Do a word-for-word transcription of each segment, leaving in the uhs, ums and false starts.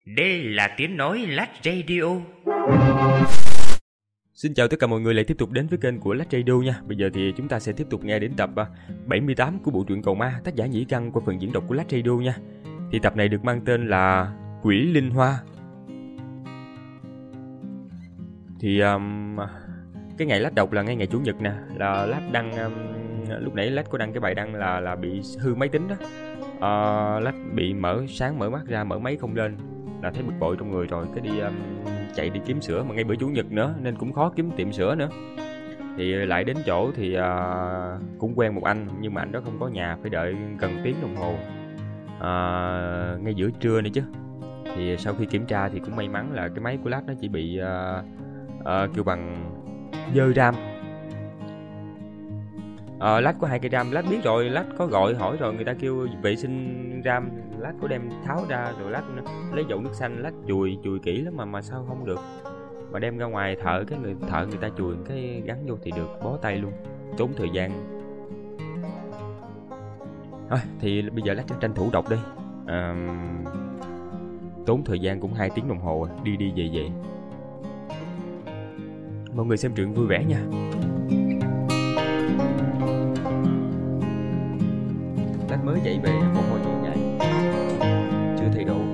Đây là tiếng nói Lách Radio. Xin chào tất cả mọi người lại tiếp tục đến với kênh của Lách Radio nha. Bây giờ thì chúng ta sẽ tiếp tục nghe đến tập bảy mươi tám của bộ truyện Cầu Ma, tác giả Nhĩ Căn qua phần diễn đọc của Lách Radio nha. Thì tập này được mang tên là Quỷ Linh Hoa. Thì um, cái ngày Lách đọc là ngay ngày Chủ nhật nè, là Lách đăng um, lúc nãy Lách có đăng cái bài đăng là là bị hư máy tính đó. Uh, Lách bị mở sáng mở mắt ra mở máy không lên, là thấy bực bội trong người rồi, cái đi um, chạy đi kiếm sữa, mà ngay bữa Chủ nhật nữa nên cũng khó kiếm tiệm sữa nữa. Thì lại đến chỗ thì uh, cũng quen một anh, nhưng mà anh đó không có nhà, phải đợi gần tiếng đồng hồ, uh, ngay giữa trưa nữa chứ. Thì sau khi kiểm tra thì cũng may mắn là cái máy của Lách nó chỉ bị uh, uh, kêu bằng dơ RAM. Ờ, Lách có hai cây RAM, Lách biết rồi, Lách có gọi hỏi rồi, người ta kêu vệ sinh RAM, Lách có đem tháo ra rồi Lách lấy dầu nước xanh, Lách chùi chùi kỹ lắm mà mà sao không được. Mà đem ra ngoài thợ, cái người thợ người ta chùi cái gắn vô thì được, bó tay luôn, tốn thời gian. Thôi thì bây giờ Lách tranh thủ đọc đi. À, tốn thời gian cũng hai tiếng đồng hồ, đi đi về về. Mọi người xem truyện vui vẻ nha. Lách mới dậy về một hồi nhiều ngày, chưa thay đồ.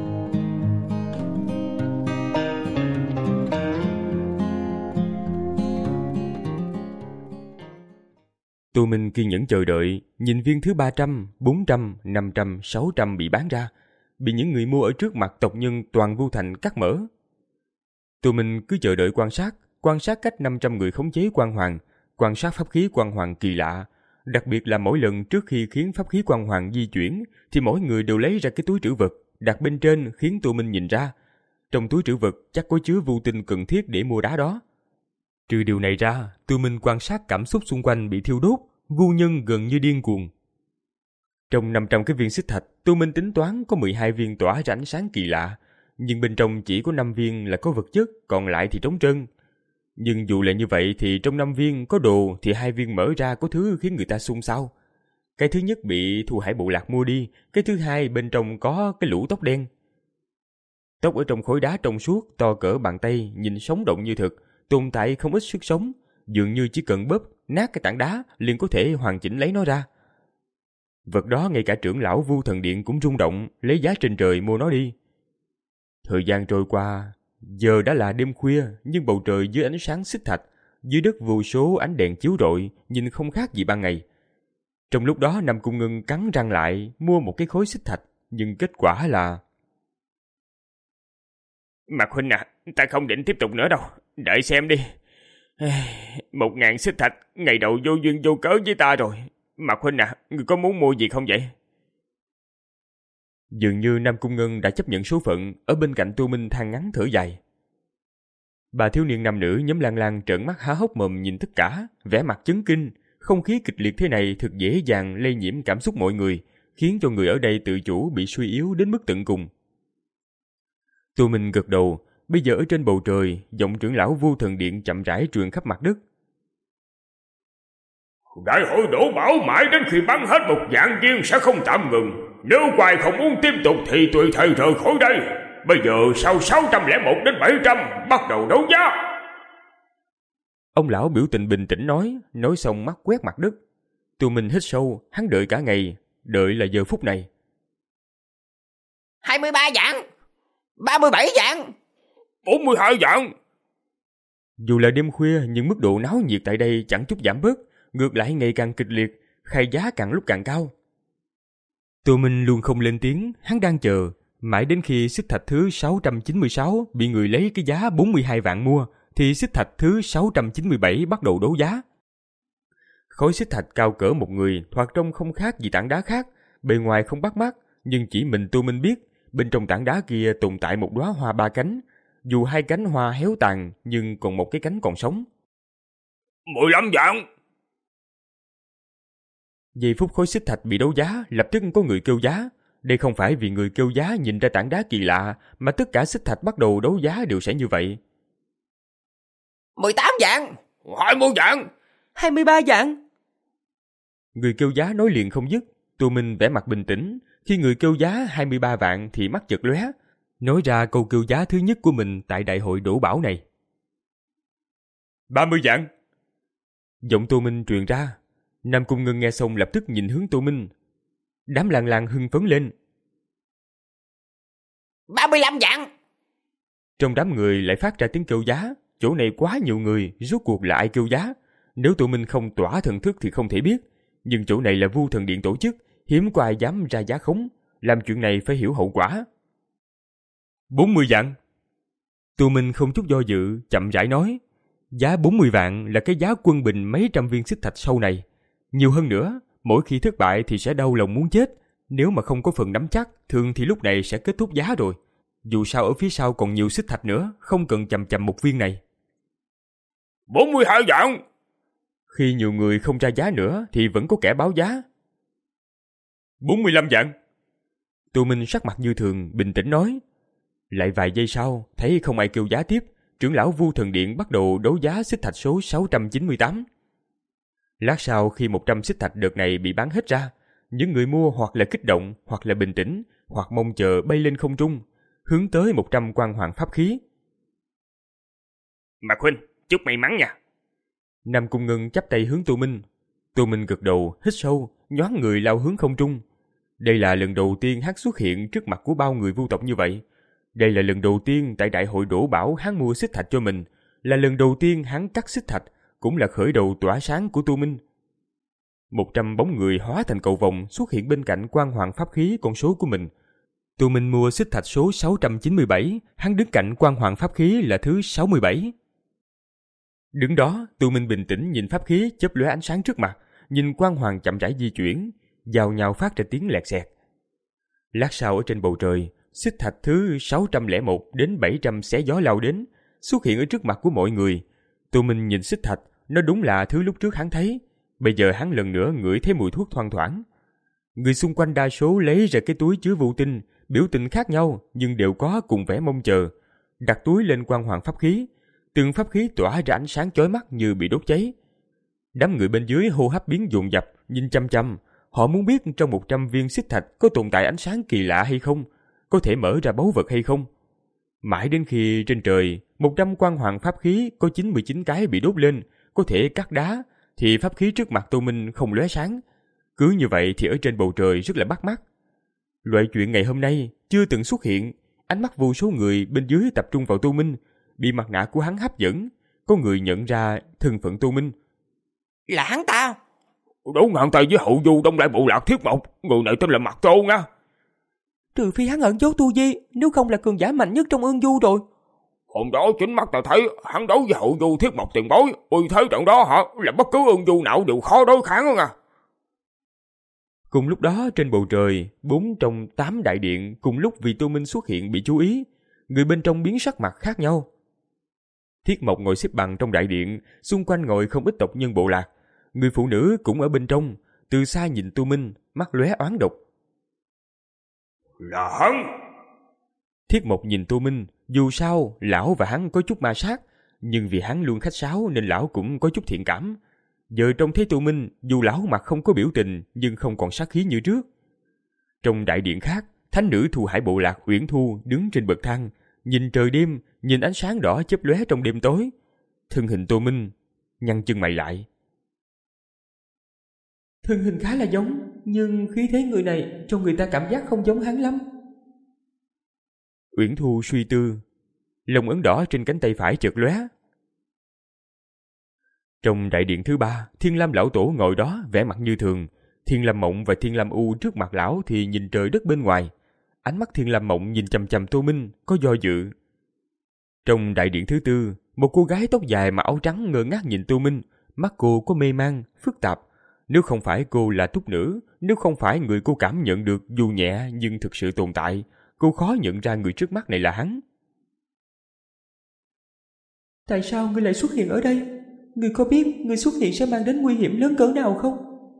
Tụi mình kiên nhẫn chờ đợi, nhìn viên thứ ba trăm, bốn trăm, năm trăm, sáu trăm bị bán ra, bị những người mua ở trước mặt tộc nhân toàn Vu Thành cắt mở. Tụi mình cứ chờ đợi quan sát, quan sát cách năm trăm người khống chế quan hoàng, quan sát pháp khí quan hoàng kỳ lạ. Đặc biệt là mỗi lần trước khi khiến pháp khí quan hoàng di chuyển thì mỗi người đều lấy ra cái túi trữ vật đặt bên trên, khiến tụi mình nhìn ra. Trong túi trữ vật chắc có chứa vu tinh cần thiết để mua đá đó. Trừ điều này ra, tụi mình quan sát cảm xúc xung quanh bị thiêu đốt, vu nhân gần như điên cuồng. Trong năm trăm cái viên xích thạch, tụi mình tính toán có mười hai viên tỏa ra ánh sáng kỳ lạ, nhưng bên trong chỉ có năm viên là có vật chất, còn lại thì trống trơn. Nhưng dù là như vậy thì trong năm viên có đồ thì hai viên mở ra có thứ khiến người ta xôn xao. Cái thứ nhất bị Thu Hải Bộ Lạc mua đi, cái thứ hai bên trong có cái lũ tóc đen. Tóc ở trong khối đá trong suốt to cỡ bàn tay, nhìn sống động như thực, tồn tại không ít sức sống, dường như chỉ cần bóp nát cái tảng đá liền có thể hoàn chỉnh lấy nó ra. Vật đó ngay cả trưởng lão Vu Thần Điện cũng rung động, lấy giá trên trời mua nó đi. Thời gian trôi qua, giờ đã là đêm khuya, nhưng bầu trời dưới ánh sáng xích thạch, dưới đất vô số ánh đèn chiếu rọi, nhìn không khác gì ban ngày. Trong lúc đó Nam Cung Ngân cắn răng lại mua một cái khối xích thạch, nhưng kết quả là: Mạc huynh à, ta không định tiếp tục nữa đâu, đợi xem đi. Một ngàn xích thạch, ngày đầu vô duyên vô cớ với ta rồi. Mạc huynh à, người có muốn mua gì không vậy? Dường như Nam Cung Ngân đã chấp nhận số phận, ở bên cạnh Tô Minh than ngắn thở dài. Bà thiếu niên nam nữ nhóm Lan Lan trợn mắt há hốc mồm nhìn tất cả, vẻ mặt chấn kinh. Không khí kịch liệt thế này thực dễ dàng lây nhiễm cảm xúc mọi người, khiến cho người ở đây tự chủ bị suy yếu đến mức tận cùng. Tô Minh gật đầu. Bây giờ ở trên bầu trời, giọng trưởng lão Vu Thần Điện chậm rãi truyền khắp mặt đất. Đại hội đổ bảo mãi đến khi bắn hết một vạn viên sẽ không tạm ngừng. Nếu quài không muốn tiếp tục thì tùy thời rời khỏi đây. Bây giờ sau sáu trăm lẻ một đến bảy trăm bắt đầu đấu giá. Ông lão biểu tình bình tĩnh nói, nói xong mắt quét mặt đất. Tụi mình hít sâu, hắn đợi cả ngày, đợi là giờ phút này. hai mươi ba vạn, ba mươi bảy vạn, bốn mươi hai vạn. Dù là đêm khuya nhưng mức độ náo nhiệt tại đây chẳng chút giảm bớt, ngược lại ngày càng kịch liệt, khai giá càng lúc càng cao. Tụi mình luôn không lên tiếng, hắn đang chờ, mãi đến khi xích thạch thứ sáu trăm chín mươi sáu bị người lấy cái giá bốn mươi hai vạn mua, thì xích thạch thứ sáu trăm chín mươi bảy bắt đầu đấu giá. Khối xích thạch cao cỡ một người, thoạt trông không khác gì tảng đá khác, bề ngoài không bắt mắt, nhưng chỉ mình Tô Minh biết, bên trong tảng đá kia tồn tại một đóa hoa ba cánh, dù hai cánh hoa héo tàn nhưng còn một cái cánh còn sống. mười lăm vạn. Giây phút khối xích thạch bị đấu giá, lập tức có người kêu giá. Đây không phải vì người kêu giá nhìn ra tảng đá kỳ lạ, mà tất cả xích thạch bắt đầu đấu giá đều sẽ như vậy. mười tám vạn, hai mươi vạn, hai mươi ba vạn. Người kêu giá nói liền không dứt. Tô Minh vẻ mặt bình tĩnh. Khi người kêu giá hai mươi ba vạn thì mắt chợt lóe. nói ra câu kêu giá thứ nhất của mình tại đại hội đổ bảo này. ba mươi vạn. Giọng Tô Minh truyền ra. Nam Cung Ngân nghe xong lập tức nhìn hướng Tô Minh. Đám làng làng hưng phấn lên. ba mươi lăm vạn. Trong đám người lại phát ra tiếng kêu giá. Chỗ này quá nhiều người, rốt cuộc là ai kêu giá? Nếu Tô Minh không tỏa thần thức thì không thể biết. Nhưng chỗ này là Vu Thần Điện tổ chức, hiếm có ai dám ra giá khống. Làm chuyện này phải hiểu hậu quả. bốn mươi vạn. Tô Minh không chút do dự, chậm rãi nói. Giá bốn mươi vạn là cái giá quân bình mấy trăm viên xích thạch sau này. Nhiều hơn nữa, mỗi khi thất bại thì sẽ đau lòng muốn chết. Nếu mà không có phần nắm chắc, thường thì lúc này sẽ kết thúc giá rồi. Dù sao ở phía sau còn nhiều xích thạch nữa, không cần chầm chầm một viên này. bốn mươi hai vạn. Khi nhiều người không ra giá nữa thì vẫn có kẻ báo giá. bốn mươi lăm vạn. Tô Minh sắc mặt như thường, bình tĩnh nói. Lại vài giây sau, thấy không ai kêu giá tiếp, trưởng lão Vu Thần Điện bắt đầu đấu giá xích thạch số sáu trăm chín mươi tám. Lát sau khi một trăm xích thạch đợt này bị bán hết ra, những người mua hoặc là kích động, hoặc là bình tĩnh, hoặc mong chờ bay lên không trung, hướng tới một trăm quan hoàng pháp khí. Mạc huynh, chúc may mắn nha. Nam Cung Ngân chắp tay hướng Tô Minh. Tô Minh gật đầu, hít sâu, nhoáng người lao hướng không trung. Đây là lần đầu tiên hắn xuất hiện trước mặt của bao người Vu tộc như vậy. Đây là lần đầu tiên tại đại hội đổ bảo hắn mua xích thạch cho mình, là lần đầu tiên hắn cắt xích thạch, cũng là khởi đầu tỏa sáng của Tô Minh. Một trăm bóng người hóa thành cầu vồng xuất hiện bên cạnh quan hoàng pháp khí con số của mình. Tô Minh mua xích thạch số sáu trăm chín mươi bảy, hắn đứng cạnh quan hoàng pháp khí là thứ sáu mươi bảy. Đứng đó, Tô Minh bình tĩnh nhìn pháp khí chớp lóe ánh sáng trước mặt, nhìn quan hoàng chậm rãi di chuyển, giao nhau phát ra tiếng lẹt xẹt. Lát sau ở trên bầu trời, xích thạch thứ sáu trăm lẻ một đến bảy trăm xé gió lao đến, xuất hiện ở trước mặt của mọi người. Tô Minh nhìn xích thạch, nó đúng là thứ lúc trước hắn thấy. Bây giờ hắn lần nữa ngửi thấy mùi thuốc thoang thoảng. Người xung quanh đa số lấy ra cái túi chứa vu tinh, biểu tình khác nhau nhưng đều có cùng vẻ mong chờ. Đặt túi lên quan hoàng pháp khí, từng pháp khí tỏa ra ánh sáng chói mắt như bị đốt cháy. Đám người bên dưới hô hấp biến dồn dập, nhìn chăm chăm. Họ muốn biết trong một trăm viên xích thạch có tồn tại ánh sáng kỳ lạ hay không, có thể mở ra báu vật hay không. Mãi đến khi trên trời, một trăm quan hoàng pháp khí có chín mươi chín cái bị đốt lên, có thể cắt đá, thì pháp khí trước mặt Tô Minh không lóe sáng. Cứ như vậy thì ở trên bầu trời rất là bắt mắt. Loại chuyện ngày hôm nay chưa từng xuất hiện. Ánh mắt vô số người bên dưới tập trung vào Tô Minh, bị mặt nạ của hắn hấp dẫn. Có người nhận ra thân phận Tô Minh. Là hắn ta. Đấu ngàn tay với hậu du đông đại bộ lạc Thiết Mộc. Người này tên là Mạc Tô nha. Trừ phi hắn ẩn giấu tu vi, nếu không là cường giả mạnh nhất trong ương du rồi. Hôm đó chính mắt ta thấy hắn đấu với hậu du Thiết Mộc tiền bối. Ui thế trận đó hả, là bất cứ ương du nào đều khó đối kháng nha. Cùng lúc đó trên bầu trời, bốn trong tám đại điện cùng lúc vì Tô Minh xuất hiện bị chú ý. Người bên trong biến sắc mặt khác nhau. Thiết Mộc ngồi xếp bằng trong đại điện, xung quanh ngồi không ít tộc nhân bộ lạc. Người phụ nữ cũng ở bên trong, từ xa nhìn Tô Minh, mắt lóe oán độc. Là hắn. Thiết Mộc nhìn Tô Minh, dù sao lão và hắn có chút ma sát, nhưng vì hắn luôn khách sáo nên lão cũng có chút thiện cảm. Giờ trông thấy Tô Minh, dù lão mặt không có biểu tình nhưng không còn sát khí như trước. Trong đại điện khác, thánh nữ Thu Hải bộ lạc Uyển Thu đứng trên bậc thang, nhìn trời đêm, nhìn ánh sáng đỏ chớp lóe trong đêm tối. Thân hình Tô Minh nhăn chân mày lại. Thân hình khá là giống, nhưng khí thế người này cho người ta cảm giác không giống hắn lắm. Uyển Thu suy tư, lông ấn đỏ trên cánh tay phải chợt lóe. Trong đại điện thứ ba, Thiên Lam lão tổ ngồi đó vẻ mặt như thường. Thiên Lam Mộng và Thiên Lam U trước mặt lão thì nhìn trời đất bên ngoài. Ánh mắt Thiên Lam Mộng nhìn chằm chằm Tô Minh, có do dự. Trong đại điện thứ tư, một cô gái tóc dài mặc áo trắng ngơ ngác nhìn Tô Minh, mắt cô có mê man, phức tạp. Nếu không phải cô là túc nữ, nếu không phải người cô cảm nhận được dù nhẹ nhưng thực sự tồn tại, cô khó nhận ra người trước mắt này là hắn. Tại sao ngươi lại xuất hiện ở đây? Ngươi có biết ngươi xuất hiện sẽ mang đến nguy hiểm lớn cỡ nào không?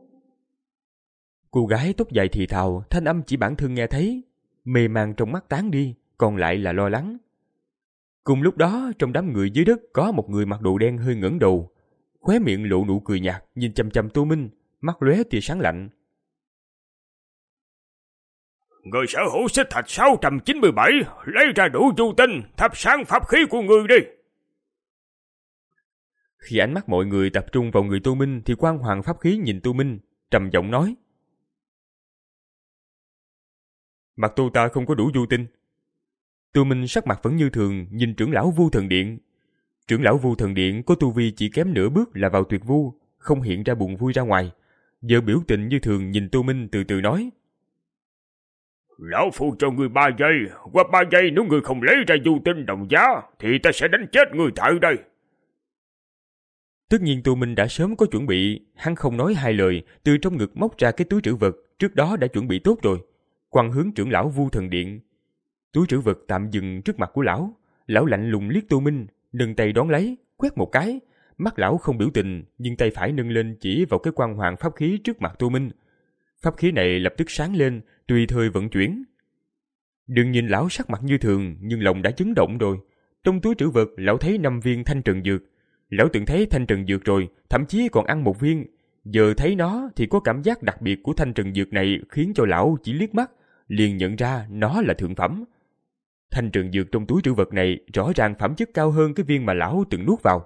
Cô gái tóc dài thì thào, thanh âm chỉ bản thân nghe thấy. Mê man trong mắt tán đi, còn lại là lo lắng. Cùng lúc đó, trong đám người dưới đất có một người mặc đồ đen hơi ngẩng đầu, khóe miệng lộ nụ cười nhạt, nhìn chằm chằm Tô Minh, mắt lóe tia sáng lạnh. Người sở hữu xích thạch sáu trăm chín mươi bảy, lấy ra đủ du tinh, thắp sáng pháp khí của người đi. Khi ánh mắt mọi người tập trung vào người Tô Minh thì Quang Hoàng pháp khí nhìn Tô Minh, trầm giọng nói. Mặt Tô ta không có đủ du tinh. Tô Minh sắc mặt vẫn như thường nhìn trưởng lão Vu Thần Điện. Trưởng lão Vu Thần Điện có tu vi chỉ kém nửa bước là vào tuyệt vu, không hiện ra buồn vui ra ngoài. Giờ biểu tình như thường nhìn Tô Minh từ từ nói. Lão phu cho ngươi ba giây, qua ba giây nếu ngươi không lấy ra du tinh đồng giá thì ta sẽ đánh chết ngươi tại đây. Tất nhiên Tô Minh đã sớm có chuẩn bị, hắn không nói hai lời, từ trong ngực móc ra cái túi trữ vật, trước đó đã chuẩn bị tốt rồi, quăng hướng trưởng lão Vu Thần Điện. Túi trữ vật tạm dừng trước mặt của lão, lão lạnh lùng liếc Tô Minh, nâng tay đón lấy, quét một cái, mắt lão không biểu tình, nhưng tay phải nâng lên chỉ vào cái Quang Hoàng pháp khí trước mặt Tô Minh. Pháp khí này lập tức sáng lên, tùy thời vận chuyển. Đừng nhìn lão sắc mặt như thường, nhưng lòng đã chấn động rồi. Trong túi trữ vật, lão thấy năm viên thanh trần dược. Lão từng thấy thanh trần dược rồi, thậm chí còn ăn một viên. Giờ thấy nó thì có cảm giác đặc biệt của thanh trần dược này khiến cho lão chỉ liếc mắt, liền nhận ra nó là thượng phẩm. Thanh trần dược trong túi trữ vật này rõ ràng phẩm chất cao hơn cái viên mà lão từng nuốt vào.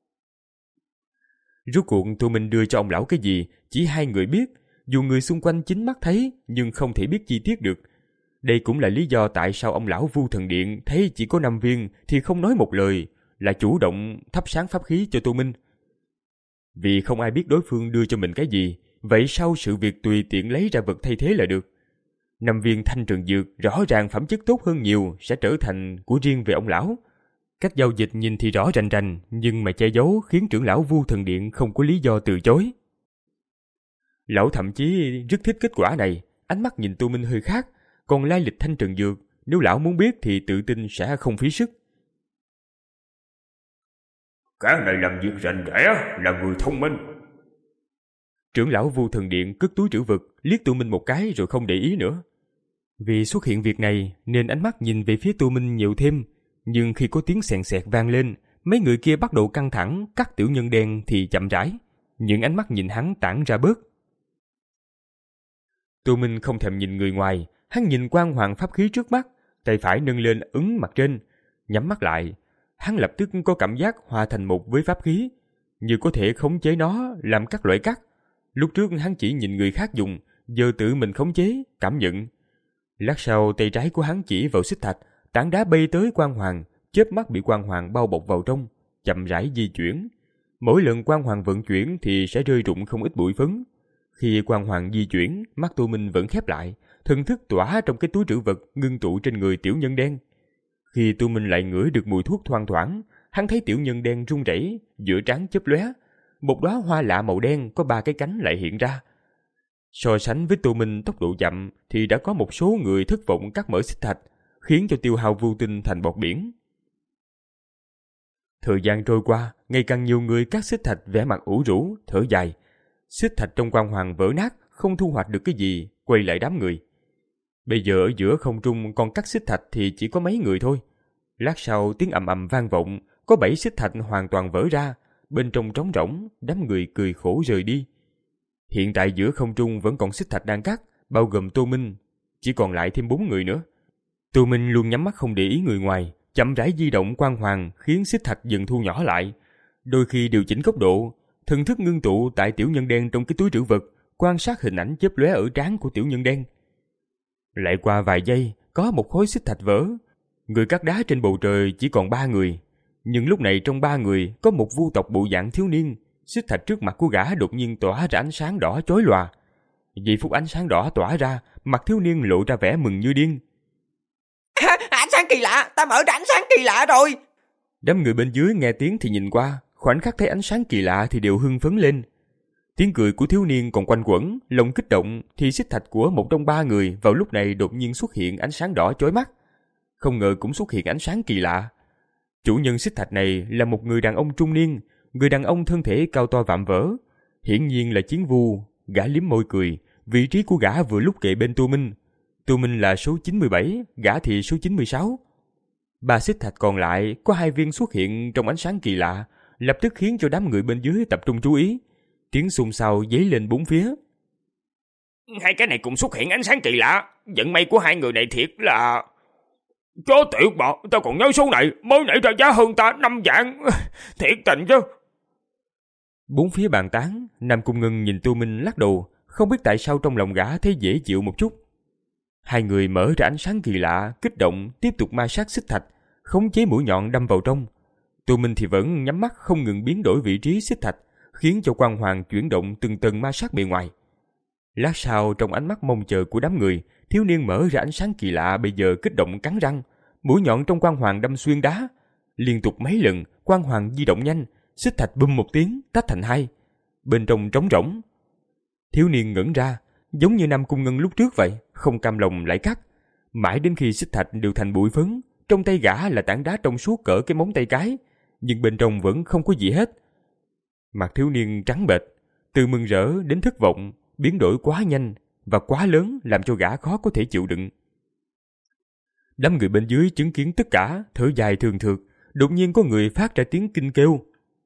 Rốt cuộc Tô Minh đưa cho ông lão cái gì, chỉ hai người biết. Dù người xung quanh chính mắt thấy, nhưng không thể biết chi tiết được. Đây cũng là lý do tại sao ông lão Vu Thần Điện thấy chỉ có năm viên thì không nói một lời, là chủ động thắp sáng pháp khí cho Tô Minh. Vì không ai biết đối phương đưa cho mình cái gì, vậy sau sự việc tùy tiện lấy ra vật thay thế là được. Năm viên thanh trần dược rõ ràng phẩm chất tốt hơn nhiều sẽ trở thành của riêng về ông lão. Cách giao dịch nhìn thì rõ rành rành, nhưng mà che giấu khiến trưởng lão Vu Thần Điện không có lý do từ chối. Lão thậm chí rất thích kết quả này, ánh mắt nhìn Tô Minh hơi khác, còn lai lịch thanh trần dược, nếu lão muốn biết thì tự tin sẽ không phí sức. Cái này làm việc rành rẽ, là người thông minh. Trưởng lão Vu Thần Điện cất túi trữ vật, liếc Tô Minh một cái rồi không để ý nữa. Vì xuất hiện việc này nên ánh mắt nhìn về phía Tô Minh nhiều thêm, nhưng khi có tiếng xèn xẹt vang lên, mấy người kia bắt đầu căng thẳng, cắt tiểu nhân đen thì chậm rãi, những ánh mắt nhìn hắn tản ra bớt. Tô Minh không thèm nhìn người ngoài, hắn nhìn Quang Hoàng pháp khí trước mắt, tay phải nâng lên ấn mặt trên, nhắm mắt lại, hắn lập tức có cảm giác hòa thành một với pháp khí, như có thể khống chế nó làm các loại cắt. Lúc trước hắn chỉ nhìn người khác dùng, giờ tự mình khống chế, cảm nhận. Lát sau tay trái của hắn chỉ vào xích thạch, tảng đá bay tới Quang Hoàng, chớp mắt bị Quang Hoàng bao bọc vào trong, chậm rãi di chuyển. Mỗi lần Quang Hoàng vận chuyển thì sẽ rơi rụng không ít bụi phấn. Khi Quang Hoàng di chuyển, mắt Tô Minh vẫn khép lại, thần thức tỏa trong cái túi trữ vật ngưng tụ trên người tiểu nhân đen. Khi Tô Minh lại ngửi được mùi thuốc thoang thoảng, hắn thấy tiểu nhân đen run rẩy, giữa trán chớp lóe, một đóa hoa lạ màu đen có ba cái cánh lại hiện ra. So sánh với Tô Minh tốc độ chậm thì đã có một số người thất vọng cắt mở xích thạch, khiến cho tiêu hao vô tinh thành bọt biển. Thời gian trôi qua, ngày càng nhiều người cắt xích thạch vẻ mặt ủ rũ, thở dài. Xích thạch trong Quang Hoàng vỡ nát, không thu hoạch được cái gì, quay lại đám người. Bây giờ ở giữa không trung còn cắt xích thạch thì chỉ có mấy người thôi. Lát sau tiếng ầm ầm vang vọng, có bảy xích thạch hoàn toàn vỡ ra, bên trong trống rỗng, đám người cười khổ rời đi. Hiện tại giữa không trung vẫn còn xích thạch đang cắt, bao gồm Tô Minh, chỉ còn lại thêm bốn người nữa. Tô Minh luôn nhắm mắt không để ý người ngoài, chậm rãi di động Quang Hoàng khiến xích thạch dần thu nhỏ lại. Đôi khi điều chỉnh góc độ, thần thức ngưng tụ tại tiểu nhân đen trong cái túi trữ vật, quan sát hình ảnh chớp lóe ở trán của tiểu nhân đen. Lại qua vài giây, có một khối xích thạch vỡ. Người cắt đá trên bầu trời chỉ còn ba người, nhưng lúc này trong ba người có một vu tộc bộ dạng thiếu niên. Xích thạch trước mặt của gã đột nhiên tỏa ra ánh sáng đỏ chói lòa. Giây phút ánh sáng đỏ tỏa ra, mặt thiếu niên lộ ra vẻ mừng như điên. À, ánh sáng kỳ lạ, ta mở ra ánh sáng kỳ lạ rồi. Đám người bên dưới nghe tiếng thì nhìn qua, khoảnh khắc thấy ánh sáng kỳ lạ thì đều hưng phấn lên. Tiếng cười của thiếu niên còn quanh quẩn, lòng kích động thì xích thạch của một trong ba người vào lúc này đột nhiên xuất hiện ánh sáng đỏ chói mắt. Không ngờ cũng xuất hiện ánh sáng kỳ lạ. Chủ nhân xích thạch này là một người đàn ông trung niên, người đàn ông thân thể cao to vạm vỡ, hiển nhiên là chiến vu. Gã liếm môi cười, vị trí của gã vừa lúc kề bên Tô Minh. Tô Minh là số chín mươi bảy, gã thì số chín mươi sáu. Ba xích thạch còn lại có hai viên xuất hiện trong ánh sáng kỳ lạ, lập tức khiến cho đám người bên dưới tập trung chú ý. Tiếng xôn xao dấy lên bốn phía. Hai cái này cũng xuất hiện ánh sáng kỳ lạ, vận may của hai người này thiệt là... Chó tiểu bọ, tao còn nhớ số này, mới nãy ra giá hơn ta năm vạn. Thiệt tình chứ. Bốn phía bàn tán, Nam Cung Ngân nhìn Tô Minh lắc đầu, không biết tại sao trong lòng gã thấy dễ chịu một chút. Hai người mở ra ánh sáng kỳ lạ, kích động, tiếp tục ma sát xích thạch, khống chế mũi nhọn đâm vào trong. Tô Minh thì vẫn nhắm mắt không ngừng biến đổi vị trí xích thạch, khiến cho quang hoàng chuyển động từng tầng ma sát bề ngoài. Lát sau, trong ánh mắt mong chờ của đám người, thiếu niên mở ra ánh sáng kỳ lạ bây giờ kích động cắn răng, mũi nhọn trong quang hoàng đâm xuyên đá. Liên tục mấy lần, quang hoàng di động nhanh, xích thạch bum một tiếng, tách thành hai. Bên trong trống rỗng. Thiếu niên ngẩn ra, giống như Nam Cung Ngân lúc trước vậy, không cam lòng lại cắt. Mãi đến khi xích thạch đều thành bụi phấn, trong tay gã là tảng đá trong suốt cỡ cái móng tay cái, nhưng bên trong vẫn không có gì hết. Mặt thiếu niên trắng bệch, từ mừng rỡ đến thất vọng, biến đổi quá nhanh và quá lớn làm cho gã khó có thể chịu đựng. Đám người bên dưới chứng kiến tất cả, thở dài thường thượt, đột nhiên có người phát ra tiếng kinh kêu.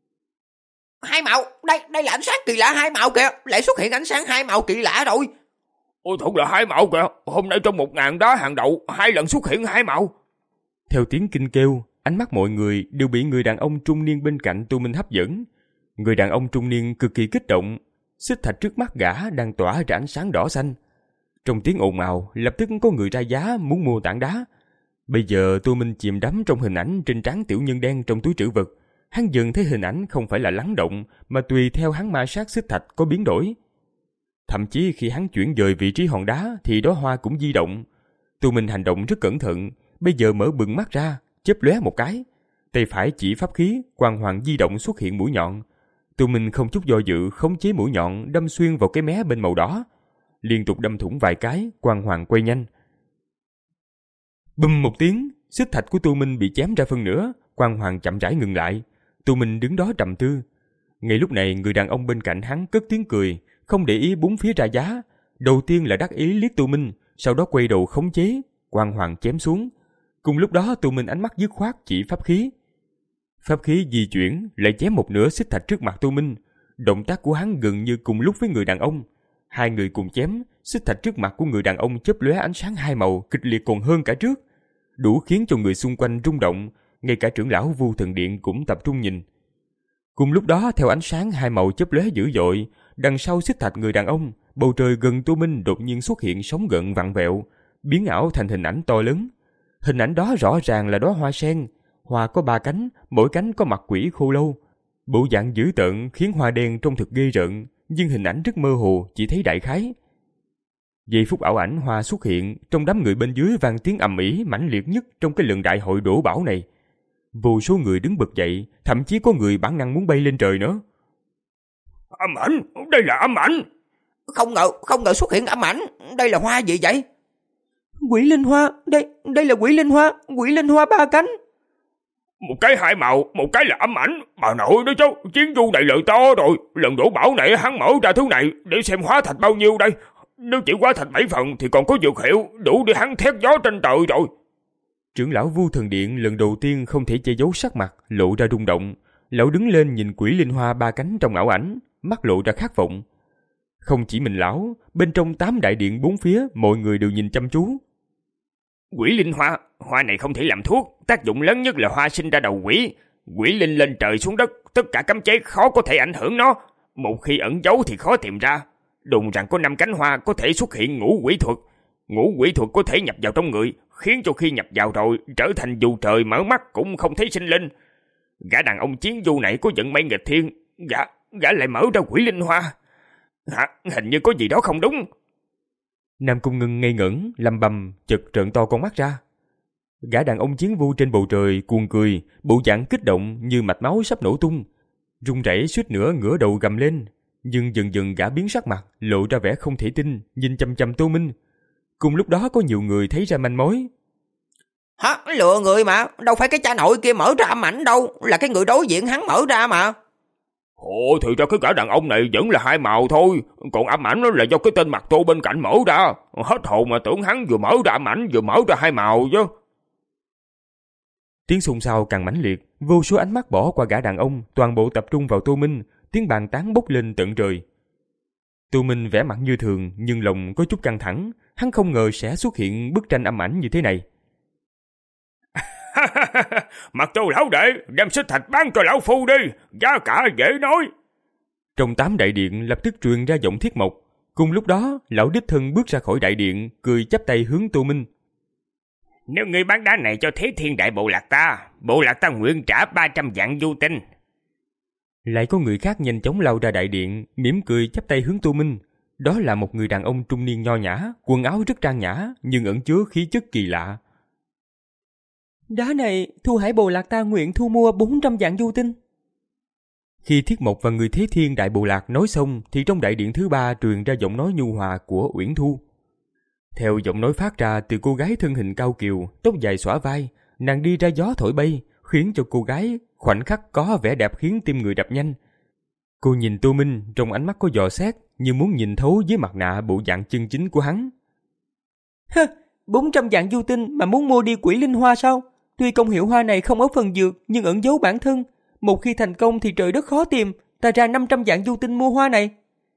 Hai màu, đây đây là ánh sáng kỳ lạ hai màu kìa, lại xuất hiện ánh sáng hai màu kỳ lạ rồi. Ôi thật là hai màu kìa, hôm nay trong một ngàn đá hàng đậu, hai lần xuất hiện hai màu. Theo tiếng kinh kêu, ánh mắt mọi người đều bị người đàn ông trung niên bên cạnh Tô Minh hấp dẫn. Người đàn ông trung niên cực kỳ kích động, xích thạch trước mắt gã đang tỏa ra ánh sáng đỏ xanh. Trong tiếng ồn ào, lập tức có người ra giá muốn mua tảng đá. Bây giờ Tô Minh chìm đắm trong hình ảnh trên trán tiểu nhân đen trong túi trữ vật. Hắn dần thấy hình ảnh không phải là lắng động, mà tùy theo hắn ma sát xích thạch có biến đổi. Thậm chí khi hắn chuyển dời vị trí hòn đá thì đóa hoa cũng di động. Tô Minh hành động rất cẩn thận, bây giờ mở bừng mắt ra, chớp lóe một cái. Tay phải chỉ pháp khí, quang hoàng di động xuất hiện mũi nhọn. Tô Minh không chút do dự khống chế mũi nhọn đâm xuyên vào cái mé bên màu đỏ. Liên tục đâm thủng vài cái, quang hoàng quay nhanh. Bùm một tiếng, xích thạch của Tô Minh bị chém ra phân nửa, quang hoàng chậm rãi ngừng lại. Tô Minh đứng đó trầm tư. Ngay lúc này người đàn ông bên cạnh hắn cất tiếng cười, không để ý bốn phía ra giá. Đầu tiên là đắc ý liếc Tô Minh, sau đó quay đầu khống chế, quang hoàng chém xuống. Cùng lúc đó Tô Minh ánh mắt dứt khoát chỉ pháp khí. Pháp khí di chuyển lại chém một nửa xích thạch trước mặt Tô Minh. Động tác của hắn gần như cùng lúc với người đàn ông. Hai người cùng chém, xích thạch trước mặt của người đàn ông chớp lóe ánh sáng hai màu kịch liệt còn hơn cả trước, đủ khiến cho người xung quanh rung động. Ngay cả trưởng lão Vu Thần Điện cũng tập trung nhìn. Cùng lúc đó, theo ánh sáng hai màu chớp lóe dữ dội, đằng sau xích thạch người đàn ông, bầu trời gần Tô Minh đột nhiên xuất hiện sóng gợn vặn vẹo, biến ảo thành hình ảnh to lớn. Hình ảnh đó rõ ràng là đóa hoa sen, hoa có ba cánh, mỗi cánh có mặt quỷ khô lâu. Bộ dạng dữ tợn khiến hoa đen trông thật ghê rợn, nhưng hình ảnh rất mơ hồ, chỉ thấy đại khái. Giây phút ảo ảnh hoa xuất hiện, trong đám người bên dưới vang tiếng ầm ĩ mãnh liệt nhất trong cái lần đại hội đổ bão này. Vô số người đứng bật dậy, thậm chí có người bản năng muốn bay lên trời nữa. Âm ảnh, đây là âm ảnh. Không ngờ, không ngờ xuất hiện âm ảnh, đây là hoa gì vậy? Quỷ linh hoa, đây, đây là quỷ linh hoa, quỷ linh hoa ba cánh. Một cái hai màu, một cái là âm ảnh. Bà nội đó chứ, chiến du này lợi to rồi. Lần đổ bão này hắn mở ra thứ này để xem hóa thạch bao nhiêu đây. Nếu chỉ hóa thạch bảy phần thì còn có dược hiệu, đủ để hắn thét gió trên trời rồi. Trưởng lão Vu Thần Điện lần đầu tiên không thể che giấu sắc mặt, lộ ra rung động. Lão đứng lên nhìn quỷ linh hoa ba cánh trong ảo ảnh, mắt lộ ra khát vọng. Không chỉ mình lão, bên trong tám đại điện bốn phía, mọi người đều nhìn chăm chú. Quỷ linh hoa, hoa này không thể làm thuốc, tác dụng lớn nhất là hoa sinh ra đầu quỷ. Quỷ linh lên trời xuống đất, tất cả cấm chế khó có thể ảnh hưởng nó. Một khi ẩn giấu thì khó tìm ra. Đồn rằng có năm cánh hoa có thể xuất hiện ngũ quỷ thuật. Ngũ quỷ thuật có thể nhập vào trong người, khiến cho khi nhập vào rồi trở thành dù trời mở mắt cũng không thấy sinh linh. Gã đàn ông chiến du này có vận may nghịch thiên, gã gã lại mở ra quỷ linh hoa. Hả, hình như có gì đó không đúng. Nam Cung Ngân ngây ngẩn, lầm bầm, chợt trợn to con mắt ra. Gã đàn ông chiến vu trên bầu trời cuồng cười, bộ dạng kích động như mạch máu sắp nổ tung, run rẩy suýt nữa ngửa đầu gầm lên. Nhưng dần dần gã biến sắc mặt, lộ ra vẻ không thể tin, nhìn chăm chăm Tô Minh. Cùng lúc đó có nhiều người thấy ra manh mối. Hả, lừa người mà, đâu phải cái cha nội kia mở ra âm ảnh đâu, là cái người đối diện hắn mở ra mà. Ồ, thì ra cái gã đàn ông này vẫn là hai màu thôi, còn âm ảnh nó là do cái tên mặt tô bên cạnh mở ra. Hết hồn mà tưởng hắn vừa mở ra âm ảnh vừa mở ra hai màu chứ. Tiếng xôn xao càng mãnh liệt, vô số ánh mắt bỏ qua gã đàn ông, toàn bộ tập trung vào Tô Minh, tiếng bàn tán bốc lên tận trời. Tô Minh vẻ mặt như thường nhưng lòng có chút căng thẳng. Hắn không ngờ sẽ xuất hiện bức tranh âm ảnh như thế này. Mặc Tô lão đệ, đem xích thạch bán cho lão phu đi, giá cả dễ nói. Trong tám đại điện lập tức truyền ra giọng Thiết Mộc. Cùng lúc đó, lão đích thân bước ra khỏi đại điện, cười chắp tay hướng Tô Minh. Nếu ngươi bán đá này cho Thế Thiên Đại Bộ Lạc ta, Bộ Lạc ta nguyện trả ba trăm vạn du tinh. Lại có người khác nhanh chóng lao ra đại điện, mỉm cười chắp tay hướng Tô Minh. Đó là một người đàn ông trung niên nho nhã, quần áo rất trang nhã, nhưng ẩn chứa khí chất kỳ lạ. Đá này, Thu Hải Bộ Lạc ta nguyện thu mua bốn trăm vạn du tinh. Khi Thiết Mộc và người Thế Thiên Đại Bộ Lạc nói xong, thì trong đại điện thứ ba truyền ra giọng nói nhu hòa của Uyển Thu. Theo giọng nói phát ra từ cô gái thân hình cao kiều, tóc dài xõa vai, nàng đi ra gió thổi bay, khiến cho cô gái khoảnh khắc có vẻ đẹp khiến tim người đập nhanh. Cô nhìn Tô Minh, trong ánh mắt có dò xét, như muốn nhìn thấu dưới mặt nạ bộ dạng chân chính của hắn. Hơ, bốn trăm vạn du tinh mà muốn mua đi quỷ linh hoa sao? Tuy công hiệu hoa này không ở phần dược, nhưng ẩn giấu bản thân. Một khi thành công thì trời đất khó tìm, ta ra năm trăm vạn du tinh mua hoa này.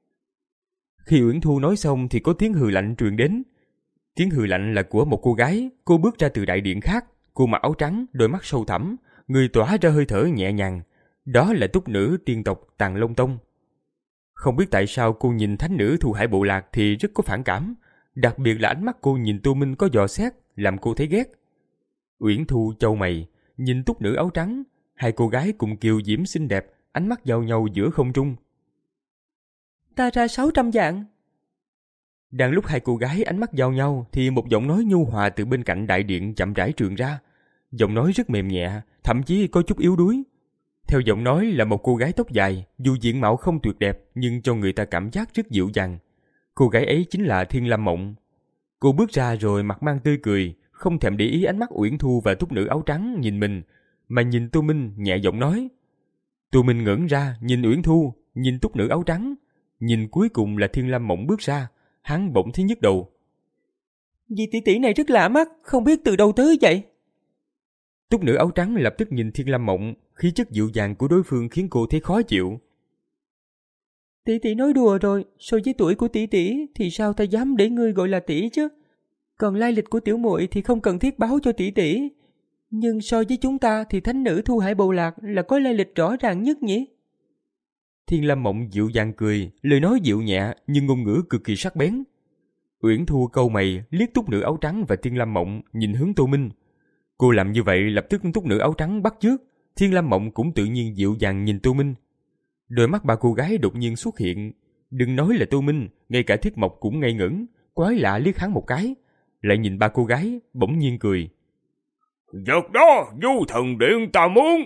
Khi Uyển Thu nói xong thì có tiếng hừ lạnh truyền đến. Tiếng hừ lạnh là của một cô gái, cô bước ra từ đại điện khác. Cô mặc áo trắng, đôi mắt sâu thẳm, người tỏa ra hơi thở nhẹ nhàng. Đó là túc nữ tiên tộc Tàng Long Tông. Không biết tại sao cô nhìn thánh nữ Thu Hải Bộ Lạc thì rất có phản cảm. Đặc biệt là ánh mắt cô nhìn Tô Minh có dò xét, làm cô thấy ghét. Uyển Thu chau mày, nhìn túc nữ áo trắng. Hai cô gái cùng kiều diễm xinh đẹp, ánh mắt giao nhau giữa không trung. Ta ra sáu trăm vạn. Đang lúc hai cô gái ánh mắt giao nhau thì một giọng nói nhu hòa từ bên cạnh đại điện chậm rãi truyền ra. Giọng nói rất mềm nhẹ, thậm chí có chút yếu đuối. Theo giọng nói là một cô gái tóc dài, dù diện mạo không tuyệt đẹp nhưng cho người ta cảm giác rất dịu dàng. Cô gái ấy chính là Thiên Lam Mộng. Cô bước ra rồi mặt mang tươi cười, không thèm để ý ánh mắt Uyển Thu và túc nữ áo trắng nhìn mình, mà nhìn Tô Minh nhẹ giọng nói. Tô Minh ngẩng ra, nhìn Uyển Thu, nhìn túc nữ áo trắng, nhìn cuối cùng là Thiên Lam Mộng bước ra, hắn bỗng thấy nhức đầu. Vị tỷ tỷ này rất lạ mắt, không biết từ đâu tới vậy. Túc nữ áo trắng lập tức nhìn Thiên Lam Mộng, khí chất dịu dàng của đối phương khiến cô thấy khó chịu. Tỷ tỷ nói đùa rồi, so với tuổi của tỷ tỷ thì sao ta dám để ngươi gọi là tỷ chứ? Còn lai lịch của tiểu muội thì không cần thiết báo cho tỷ tỷ. Nhưng so với chúng ta thì thánh nữ Thu Hải Bộ Lạc là có lai lịch rõ ràng nhất nhỉ? Thiên Lam Mộng dịu dàng cười, lời nói dịu nhẹ nhưng ngôn ngữ cực kỳ sắc bén. Uyển Thu cau mày, liếc túc nữ áo trắng và Thiên Lam Mộng nhìn hướng Tô Minh. Cô làm như vậy lập tức túc nữ áo trắng bắt chước, Thiên Lam Mộng cũng tự nhiên dịu dàng nhìn Tô Minh. Đôi mắt ba cô gái đột nhiên xuất hiện, đừng nói là Tô Minh, ngay cả Thiết Mộc cũng ngây ngẩn, quái lạ liếc hắn một cái, lại nhìn ba cô gái, bỗng nhiên cười. Vật đó, Du Thần Điện ta muốn.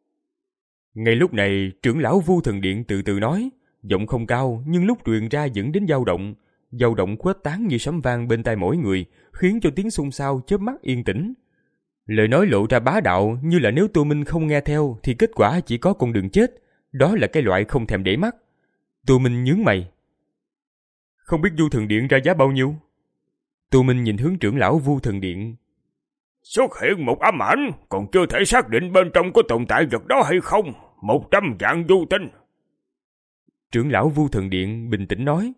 Ngay lúc này, trưởng lão Vu Thần Điện từ từ nói, giọng không cao nhưng lúc truyền ra dẫn đến dao động, dao động khuếch tán như sấm vang bên tai mỗi người, khiến cho tiếng xôn xao chớp mắt yên tĩnh. Lời nói lộ ra bá đạo, như là nếu Tô Minh không nghe theo thì kết quả chỉ có con đường chết, đó là cái loại không thèm để mắt. Tô Minh nhướng mày. Không biết Vu Thần Điện ra giá bao nhiêu? Tô Minh nhìn hướng trưởng lão Vu Thần Điện. Xuất hiện một ám ảnh, còn chưa thể xác định bên trong có tồn tại vật đó hay không. Một trăm vạn du tinh. Trưởng lão Vu Thần Điện bình tĩnh nói.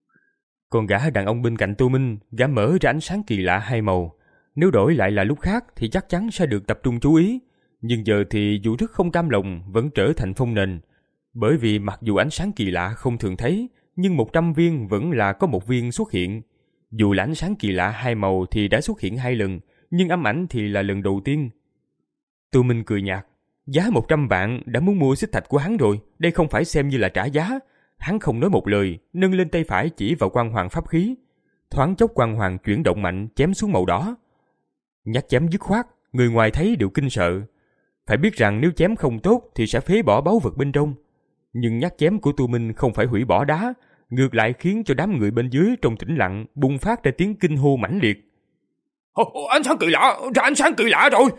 Còn gã đàn ông bên cạnh Tô Minh, gã mở ra ánh sáng kỳ lạ hai màu. Nếu đổi lại là lúc khác thì chắc chắn sẽ được tập trung chú ý. Nhưng giờ thì dù rất không cam lòng vẫn trở thành phong nền. Bởi vì mặc dù ánh sáng kỳ lạ không thường thấy, nhưng một trăm viên vẫn là có một viên xuất hiện. Dù là ánh sáng kỳ lạ hai màu thì đã xuất hiện hai lần, nhưng ám ảnh thì là lần đầu tiên. Tô Minh cười nhạt. Giá một trăm vạn đã muốn mua xích thạch của hắn rồi, đây không phải xem như là trả giá. Hắn không nói một lời, nâng lên tay phải chỉ vào quang hoàng pháp khí. Thoáng chốc quang hoàng chuyển động mạnh chém xuống màu đỏ. Nhát chém dứt khoát, người ngoài thấy đều kinh sợ. Phải biết rằng nếu chém không tốt thì sẽ phế bỏ báu vật bên trong. Nhưng nhát chém của Tô Minh không phải hủy bỏ đá, ngược lại khiến cho đám người bên dưới trong tĩnh lặng bùng phát ra tiếng kinh hô mãnh liệt. Oh, ánh sáng kỳ lạ, ra ánh sáng kỳ lạ rồi.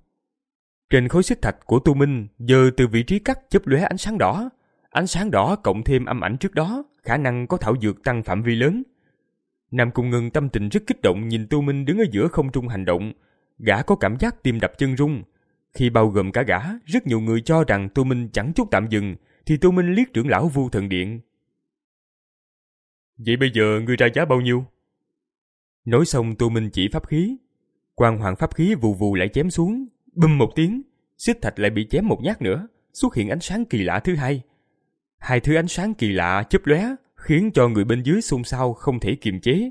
Trên khối xích thạch của Tô Minh giờ từ vị trí cắt chớp lóe ánh sáng đỏ. Ánh sáng đỏ cộng thêm âm ảnh trước đó, khả năng có thảo dược tăng phạm vi lớn. Nam Cung Ngân tâm tình rất kích động nhìn Tô Minh đứng ở giữa không trung hành động. Gã có cảm giác tim đập chân rung. Khi bao gồm cả gã, rất nhiều người cho rằng Tô Minh chẳng chút tạm dừng, thì Tô Minh liếc trưởng lão Vu Thần Điện. Vậy bây giờ ngươi ra giá bao nhiêu? Nói xong Tô Minh chỉ pháp khí. Quang hoàng pháp khí vù vù lại chém xuống. Bùm một tiếng, xích thạch lại bị chém một nhát nữa. Xuất hiện ánh sáng kỳ lạ thứ hai. Hai thứ ánh sáng kỳ lạ chớp lóe, khiến cho người bên dưới xôn xao không thể kiềm chế.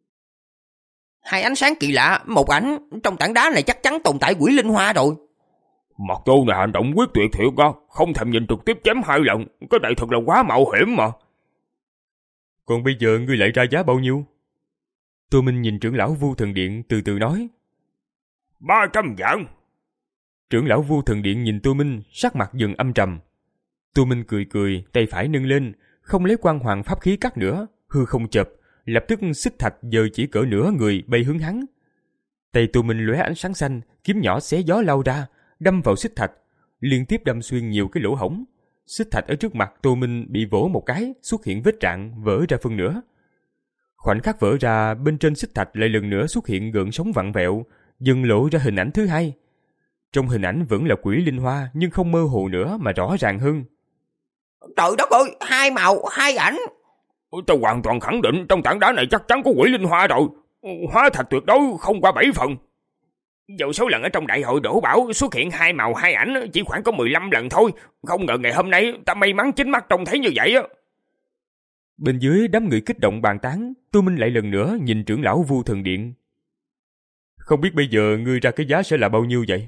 Hai ánh sáng kỳ lạ, một ảnh, trong tảng đá này chắc chắn tồn tại quỷ linh hoa rồi. Mặt Tô này hành động quyết tuyệt thiệt á, không thèm nhìn trực tiếp chém hai lần, cái này thật là quá mạo hiểm mà. Còn bây giờ ngươi lại ra giá bao nhiêu? Tô Minh nhìn trưởng lão Vu Thần Điện từ từ nói. Ba trăm vạn. Trưởng lão Vu Thần Điện nhìn Tô Minh, sắc mặt dần âm trầm. Tô Minh cười cười, tay phải nâng lên, không lấy quang hoàng pháp khí cắt nữa, hư không chập, lập tức xích thạch giờ chỉ cỡ nửa người bay hướng hắn. Tay Tô Minh lóe ánh sáng xanh, kiếm nhỏ xé gió lao ra, đâm vào xích thạch, liên tiếp đâm xuyên nhiều cái lỗ hổng. Xích thạch ở trước mặt Tô Minh bị vỗ một cái, xuất hiện vết rạn, vỡ ra phân nửa. Khoảnh khắc vỡ ra, bên trên xích thạch lại lần nữa xuất hiện gợn sóng vặn vẹo, dần lộ ra hình ảnh thứ hai. Trong hình ảnh vẫn là quỷ linh hoa, nhưng không mơ hồ nữa mà rõ ràng hơn. Trời đất ơi, hai màu, hai ảnh. Tôi hoàn toàn khẳng định trong tảng đá này chắc chắn có quỷ linh hoa rồi. Hóa thạch tuyệt đối không qua bảy phần. Dù số lần ở trong đại hội đổ bảo xuất hiện hai màu hai ảnh chỉ khoảng có mười lăm lần thôi. Không ngờ ngày hôm nay ta may mắn chính mắt trông thấy như vậy á. Bên dưới đám người kích động bàn tán, Tô Minh lại lần nữa nhìn trưởng lão Vu Thần Điện. Không biết bây giờ ngươi ra cái giá sẽ là bao nhiêu vậy?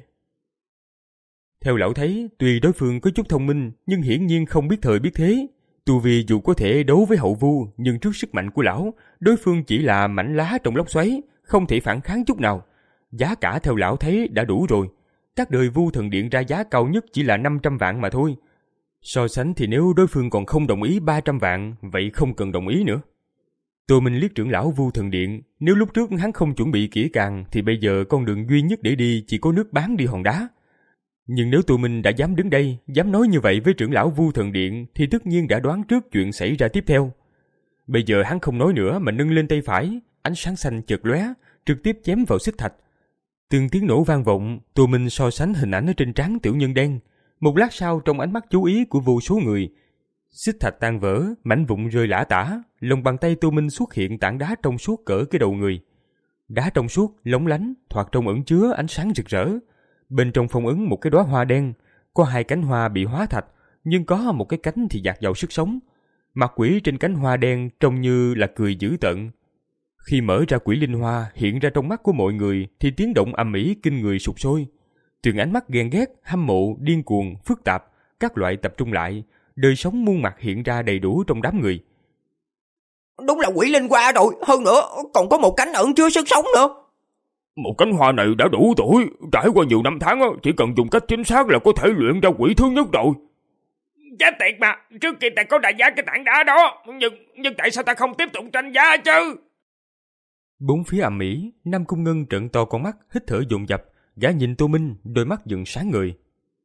Theo lão thấy, tuy đối phương có chút thông minh, nhưng hiển nhiên không biết thời biết thế. Tu vi dù có thể đấu với hậu Vu, nhưng trước sức mạnh của lão, đối phương chỉ là mảnh lá trong lốc xoáy, không thể phản kháng chút nào. Giá cả theo lão thấy đã đủ rồi. Các đời Vu Thần Điện ra giá cao nhất chỉ là năm trăm vạn mà thôi. So sánh thì nếu đối phương còn không đồng ý ba trăm vạn, vậy không cần đồng ý nữa. Tô Minh liếc trưởng lão Vu Thần Điện, nếu lúc trước hắn không chuẩn bị kỹ càng thì bây giờ con đường duy nhất để đi chỉ có nước bán đi hòn đá. Nhưng nếu Tô Minh đã dám đứng đây, dám nói như vậy với trưởng lão Vu Thần Điện thì tất nhiên đã đoán trước chuyện xảy ra tiếp theo. Bây giờ hắn không nói nữa mà nâng lên tay phải, ánh sáng xanh chợt lóe, trực tiếp chém vào xích thạch. Từng tiếng nổ vang vọng, Tô Minh so sánh hình ảnh ở trên trán tiểu nhân đen. Một lát sau, trong ánh mắt chú ý của vô số người, xích thạch tan vỡ, mảnh vụn rơi lả tả, lòng bàn tay Tô Minh xuất hiện tảng đá trong suốt cỡ cái đầu người. Đá trong suốt, lóng lánh, thoạt trông ẩn chứa ánh sáng rực rỡ. Bên trong phong ấn một cái đóa hoa đen, có hai cánh hoa bị hóa thạch, nhưng có một cái cánh thì dạt dào sức sống. Mặt quỷ trên cánh hoa đen trông như là cười dữ tợn. Khi mở ra quỷ linh hoa hiện ra trong mắt của mọi người thì tiếng động ầm ĩ kinh người sục sôi. Từng ánh mắt ghen ghét, hâm mộ, điên cuồng, phức tạp, các loại tập trung lại, đời sống muôn mặt hiện ra đầy đủ trong đám người. Đúng là quỷ linh hoa rồi, hơn nữa còn có một cánh ẩn chứa sức sống nữa. Một cánh hoa này đã đủ tuổi, trải qua nhiều năm tháng chỉ cần dùng cách chính xác là có thể luyện ra quỷ thứ nhất rồi. Giá tiệt mà, trước kia ta có đại giá cái tảng đá đó, nhưng nhưng tại sao ta không tiếp tục tranh giá chứ? Bốn phía ầm ĩ, Nam Cung Ngân trợn to con mắt, hít thở dồn dập, gã nhìn Tô Minh, đôi mắt dần sáng ngời.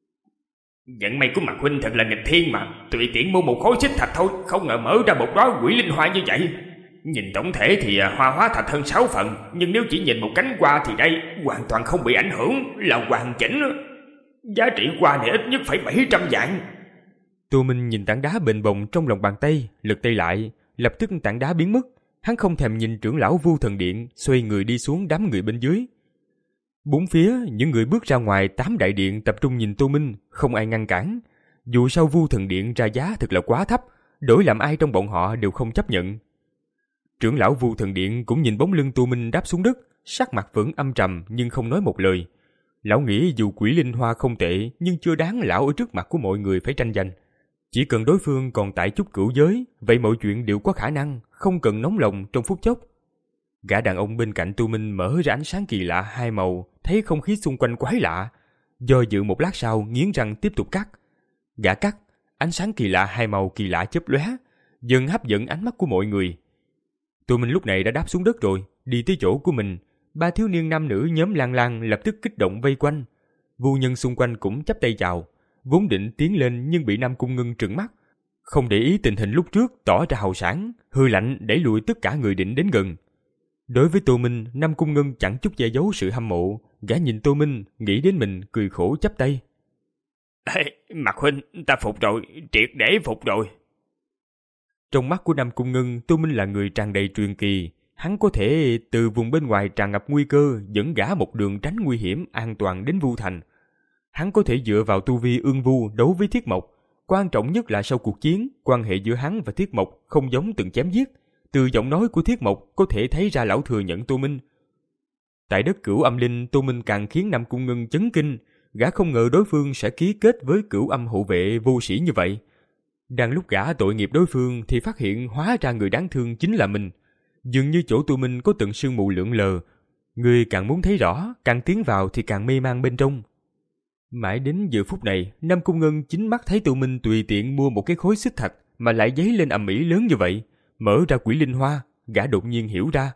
Vận may của Mạc huynh thật là nghịch thiên mà, tùy tiện mua một khối xích thạch thôi, không ngờ mở ra một đóa quỷ linh hoa như vậy. Nhìn tổng thể thì hoa hóa thạch hơn sáu phần, nhưng nếu chỉ nhìn một cánh hoa thì đây hoàn toàn không bị ảnh hưởng, là hoàn chỉnh. Giá trị hoa này ít nhất phải bảy trăm vạn. Tô Minh nhìn tảng đá bền bồng trong lòng bàn tay, lật tay lại, lập tức tảng đá biến mất. Hắn không thèm nhìn trưởng lão Vu Thần Điện, xoay người đi xuống đám người bên dưới. Bốn phía, những người bước ra ngoài tám đại điện tập trung nhìn Tô Minh, không ai ngăn cản. Dù sao Vu Thần Điện ra giá thật là quá thấp, đổi làm ai trong bọn họ đều không chấp nhận. Trưởng lão Vu Thần Điện cũng nhìn bóng lưng Tô Minh đáp xuống đất, sắc mặt vẫn âm trầm nhưng không nói một lời. Lão nghĩ dù quỷ linh hoa không tệ, nhưng chưa đáng lão ở trước mặt của mọi người phải tranh giành. Chỉ cần đối phương còn tại chút cửu giới, vậy mọi chuyện đều có khả năng, không cần nóng lòng trong phút chốc. Gã đàn ông bên cạnh Tô Minh mở ra ánh sáng kỳ lạ hai màu, thấy không khí xung quanh quái lạ. Do dự một lát sau, nghiến răng tiếp tục cắt. Gã cắt, ánh sáng kỳ lạ hai màu kỳ lạ chớp lóe, dần hấp dẫn ánh mắt của mọi người. Tô Minh lúc này đã đáp xuống đất rồi, đi tới chỗ của mình. Ba thiếu niên nam nữ nhóm Lan Lan lập tức kích động vây quanh. Vu nhân xung quanh cũng chắp tay chào, vốn định tiến lên nhưng bị Nam Cung Ngân trừng mắt. Không để ý tình hình lúc trước tỏ ra hào sảng, hơi lạnh đẩy lùi tất cả người định đến gần. Đối với Tô Minh, Nam Cung Ngân chẳng chút che giấu sự hâm mộ. Gã nhìn Tô Minh, nghĩ đến mình, cười khổ chắp tay. Ê, Mạc huynh, ta phục rồi, triệt để phục rồi. Trong mắt của Nam Cung Ngân, Tô Minh là người tràn đầy truyền kỳ. Hắn có thể từ vùng bên ngoài tràn ngập nguy cơ dẫn gã một đường tránh nguy hiểm an toàn đến Vu Thành. Hắn có thể dựa vào tu vi ương vu đấu với Thiết Mộc. Quan trọng nhất là sau cuộc chiến, quan hệ giữa hắn và Thiết Mộc không giống từng chém giết. Từ giọng nói của Thiết Mộc có thể thấy ra lão thừa nhận Tô Minh. Tại đất Cửu Âm Linh, Tô Minh càng khiến Nam Cung Ngân chấn kinh. Gã không ngờ đối phương sẽ ký kết với Cửu Âm hộ vệ vô sĩ như vậy. Đang lúc gã tội nghiệp đối phương thì phát hiện hóa ra người đáng thương chính là mình. Dường như chỗ Tô Minh có tầng sương mù lượn lờ. Người càng muốn thấy rõ, càng tiến vào thì càng mê man bên trong. Mãi đến giờ phút này, Nam Cung Ngân chính mắt thấy Tô Minh tùy tiện mua một cái khối xích thạch mà lại dấy lên ầm ĩ lớn như vậy. Mở ra quỷ linh hoa, gã đột nhiên hiểu ra.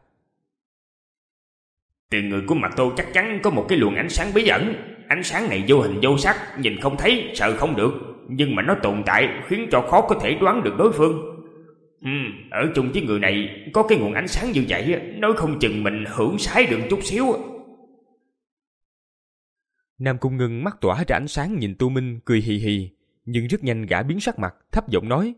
Từ người của Mạc Tô chắc chắn có một cái luồng ánh sáng bí ẩn. Ánh sáng này vô hình vô sắc, nhìn không thấy, sợ không được. Nhưng mà nó tồn tại khiến cho khó có thể đoán được đối phương. Ừ, ở chung với người này có cái nguồn ánh sáng như vậy, nói không chừng mình hưởng sái được chút xíu. Nam Cung Ngân mắt tỏa ra ánh sáng nhìn Tô Minh cười hì hì, nhưng rất nhanh gã biến sắc mặt, thấp giọng nói.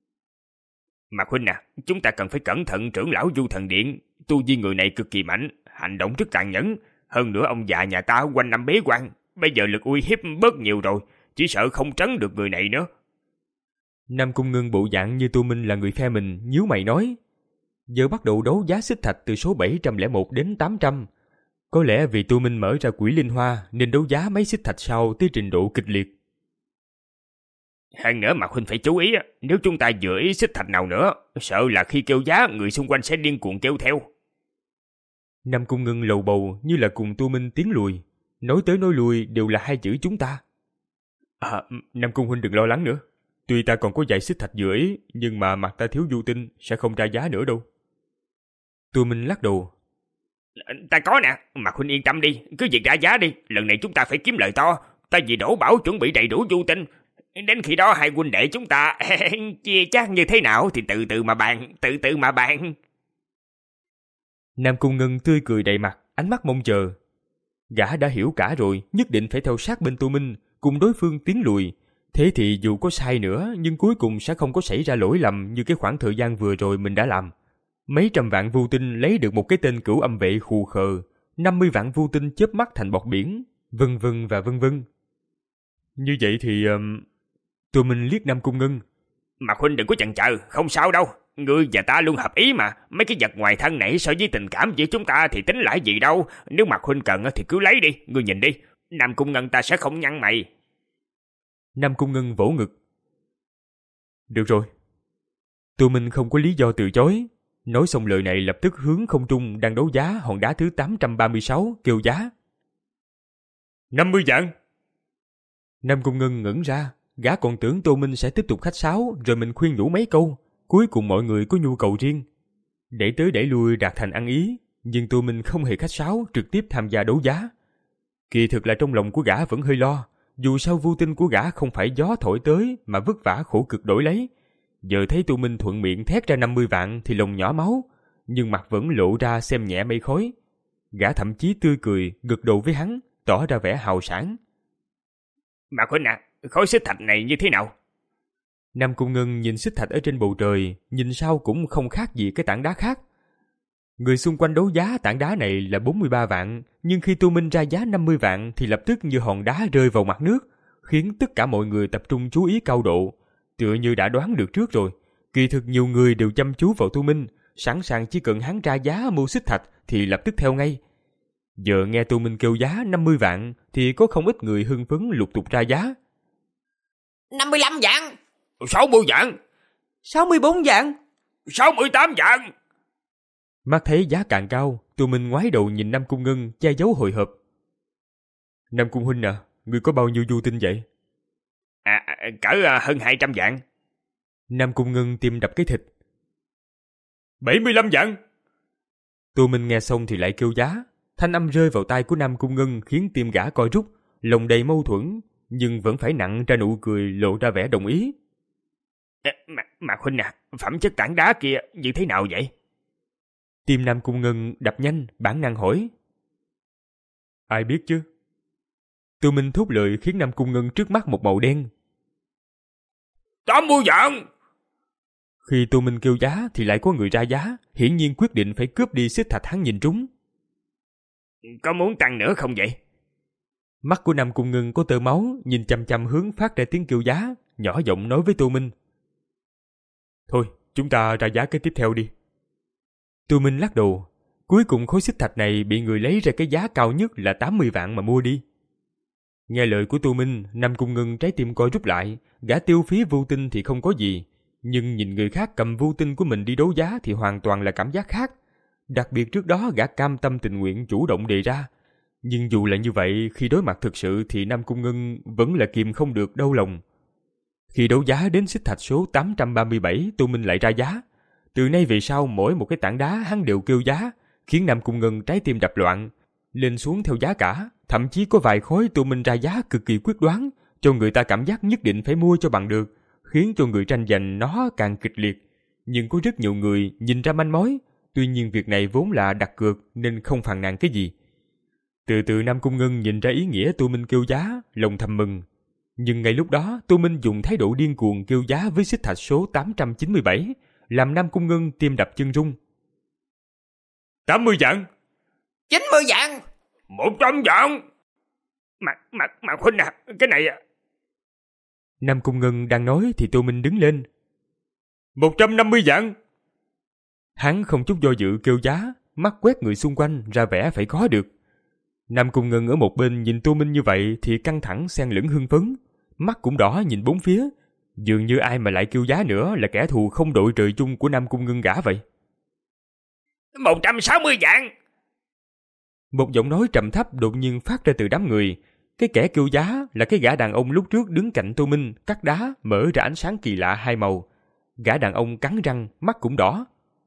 Mạc huynh à, chúng ta cần phải cẩn thận trưởng lão Du Thần Điện. Tu vi người này cực kỳ mạnh, hành động rất tàn nhẫn. Hơn nữa ông già nhà ta quanh năm bế quan, bây giờ lực uy hiếp bớt nhiều rồi, chỉ sợ không trấn được người này nữa. Nam Cung Ngân bộ dạng như Tô Minh là người phe mình, nhíu mày nói. Giờ bắt đầu đấu giá xích thạch từ số bảy trăm lẻ một đến tám trăm. Có lẽ vì Tô Minh mở ra quỷ linh hoa nên đấu giá mấy xích thạch sau tới trình độ kịch liệt. Hơn nữa Mạc huynh phải chú ý, nếu chúng ta dựa ý xích thạch nào nữa, sợ là khi kêu giá người xung quanh sẽ điên cuồng kêu theo. Nam Cung Ngân lầu bầu như là cùng Tô Minh tiến lùi. Nói tới nói lui đều là hai chữ chúng ta. À, Nam Cung huynh đừng lo lắng nữa. Tuy ta còn có vài xích thạch dựa ý, nhưng mà mặt ta thiếu du tinh sẽ không ra giá nữa đâu. Tô Minh lắc đầu. Ta có nè, Mạc huynh yên tâm đi, cứ việc ra giá đi, lần này chúng ta phải kiếm lời to. Ta vì Đỗ Bảo chuẩn bị đầy đủ du tinh. Đến khi đó hai huynh đệ chúng ta chia chác như thế nào thì từ từ mà bàn, từ từ mà bàn. Nam Cung Ngân tươi cười đầy mặt, ánh mắt mong chờ. Gã đã hiểu cả rồi, nhất định phải theo sát bên Tô Minh, cùng đối phương tiến lùi. Thế thì dù có sai nữa, nhưng cuối cùng sẽ không có xảy ra lỗi lầm như cái khoảng thời gian vừa rồi mình đã làm. Mấy trăm vạn vu tinh lấy được một cái tên Cửu Âm vệ khù khờ, năm mươi vạn vu tinh chớp mắt thành bọt biển, vân vân và vân vân. Như vậy thì... Um... Tô Minh liếc Nam Cung Ngân. Mạc huynh đừng có chần chờ, không sao đâu. Ngươi và ta luôn hợp ý mà. Mấy cái vật ngoài thân này so với tình cảm giữa chúng ta thì tính lại gì đâu. Nếu Mạc huynh cần thì cứ lấy đi. Ngươi nhìn đi, Nam Cung Ngân ta sẽ không nhăn mày. Nam Cung Ngân vỗ ngực. Được rồi. Tô Minh không có lý do từ chối. Nói xong lời này lập tức hướng không trung đang đấu giá hòn đá thứ tám trăm ba mươi sáu kêu giá. năm mươi vạn. Nam Cung Ngân ngẩn ra. Gã còn tưởng Tô Minh sẽ tiếp tục khách sáo rồi mình khuyên nhủ mấy câu. Cuối cùng mọi người có nhu cầu riêng. Để tới để lui đạt thành ăn ý. Nhưng Tô Minh không hề khách sáo, trực tiếp tham gia đấu giá. Kỳ thực là trong lòng của gã vẫn hơi lo. Dù sao vu tinh của gã không phải gió thổi tới mà vất vả khổ cực đổi lấy. Giờ thấy Tô Minh thuận miệng thét ra năm mươi vạn thì lòng nhỏ máu. Nhưng mặt vẫn lộ ra xem nhẹ mây khói. Gã thậm chí tươi cười, gật đầu với hắn, tỏ ra vẻ hào sảng. Mạc huynh à, khối xích thạch này như thế nào? Nam Cung Ngân nhìn xích thạch ở trên bầu trời, nhìn sao cũng không khác gì cái tảng đá khác. Người xung quanh đấu giá tảng đá này là bốn mươi ba vạn, nhưng khi Tô Minh ra giá năm mươi vạn thì lập tức như hòn đá rơi vào mặt nước, khiến tất cả mọi người tập trung chú ý cao độ, tựa như đã đoán được trước rồi. Kỳ thực nhiều người đều chăm chú vào Tô Minh, sẵn sàng chỉ cần hắn ra giá mua xích thạch thì lập tức theo ngay. Giờ nghe Tô Minh kêu giá năm mươi vạn thì có không ít người hưng phấn lục tục ra giá. năm mươi lăm vạn. sáu mươi vạn. sáu mươi bốn vạn. sáu mươi tám vạn. Mắt thấy giá càng cao, Tô Minh ngoái đầu nhìn Nam Cung Ngân che giấu hồi hộp. Nam Cung huynh à, ngươi có bao nhiêu du tinh vậy? À, cỡ hơn hai trăm vạn. Nam Cung Ngân tim đập cái thịt. bảy mươi lăm vạn. Tô Minh nghe xong thì lại kêu giá. Thanh âm rơi vào tai của Nam Cung Ngân khiến tim gã co rút, lòng đầy mâu thuẫn, nhưng vẫn phải nặng ra nụ cười lộ ra vẻ đồng ý. À, mà, mà huynh à, phẩm chất tảng đá kia như thế nào vậy? Tim Nam Cung Ngân đập nhanh, bản năng hỏi. Ai biết chứ? Tô Minh thốt lời khiến Nam Cung Ngân trước mắt một màu đen. tám mươi vạn. Khi Tô Minh kêu giá thì lại có người ra giá, hiển nhiên quyết định phải cướp đi xích thạch hắn nhìn trúng. Có muốn tăng nữa không vậy? Mắt của Nam Cung Ngân có tơ máu, nhìn chăm chăm hướng phát ra tiếng kêu giá, nhỏ giọng nói với Tô Minh. Thôi, chúng ta ra giá cái tiếp theo đi. Tô Minh lắc đầu. Cuối cùng khối xích thạch này bị người lấy ra cái giá cao nhất là tám mươi vạn mà mua đi. Nghe lời của Tô Minh, Nam Cung Ngân trái tim co rút lại, gã tiêu phí vô tinh thì không có gì, nhưng nhìn người khác cầm vô tinh của mình đi đấu giá thì hoàn toàn là cảm giác khác. Đặc biệt trước đó gã cam tâm tình nguyện chủ động đề ra. Nhưng dù là như vậy, khi đối mặt thực sự thì Nam Cung Ngân vẫn là kìm không được đau lòng. Khi đấu giá đến xích thạch số tám trăm ba mươi bảy, Tô Minh lại ra giá. Từ nay về sau mỗi một cái tảng đá hắn đều kêu giá, khiến Nam Cung Ngân trái tim đập loạn, lên xuống theo giá cả. Thậm chí có vài khối Tô Minh ra giá cực kỳ quyết đoán, cho người ta cảm giác nhất định phải mua cho bằng được, khiến cho người tranh giành nó càng kịch liệt. Nhưng có rất nhiều người nhìn ra manh mối, tuy nhiên việc này vốn là đặt cược nên không phàn nàn cái gì. Từ từ Nam Cung Ngân nhìn ra ý nghĩa Tô Minh kêu giá, lòng thầm mừng. Nhưng ngay lúc đó Tô Minh dùng thái độ điên cuồng kêu giá với xích thạch số tám trăm chín mươi bảy, làm Nam Cung Ngân tim đập chân rung. tám mươi vạn. chín mươi vạn. một trăm vạn. Mà, mà, mà Huynh à, cái này à. Nam Cung Ngân đang nói thì Tô Minh đứng lên. một trăm năm mươi vạn. Hắn không chút do dự kêu giá, mắt quét người xung quanh ra vẻ phải có được. Nam Cung Ngân ở một bên nhìn Tô Minh như vậy thì căng thẳng xen lẫn hưng phấn, mắt cũng đỏ nhìn bốn phía. Dường như ai mà lại kêu giá nữa là kẻ thù không đội trời chung của Nam Cung Ngân gã vậy. một trăm sáu mươi vạn. Một giọng nói trầm thấp đột nhiên phát ra từ đám người. Cái kẻ kêu giá là cái gã đàn ông lúc trước đứng cạnh Tô Minh, cắt đá mở ra ánh sáng kỳ lạ hai màu. Gã đàn ông cắn răng, mắt cũng đỏ.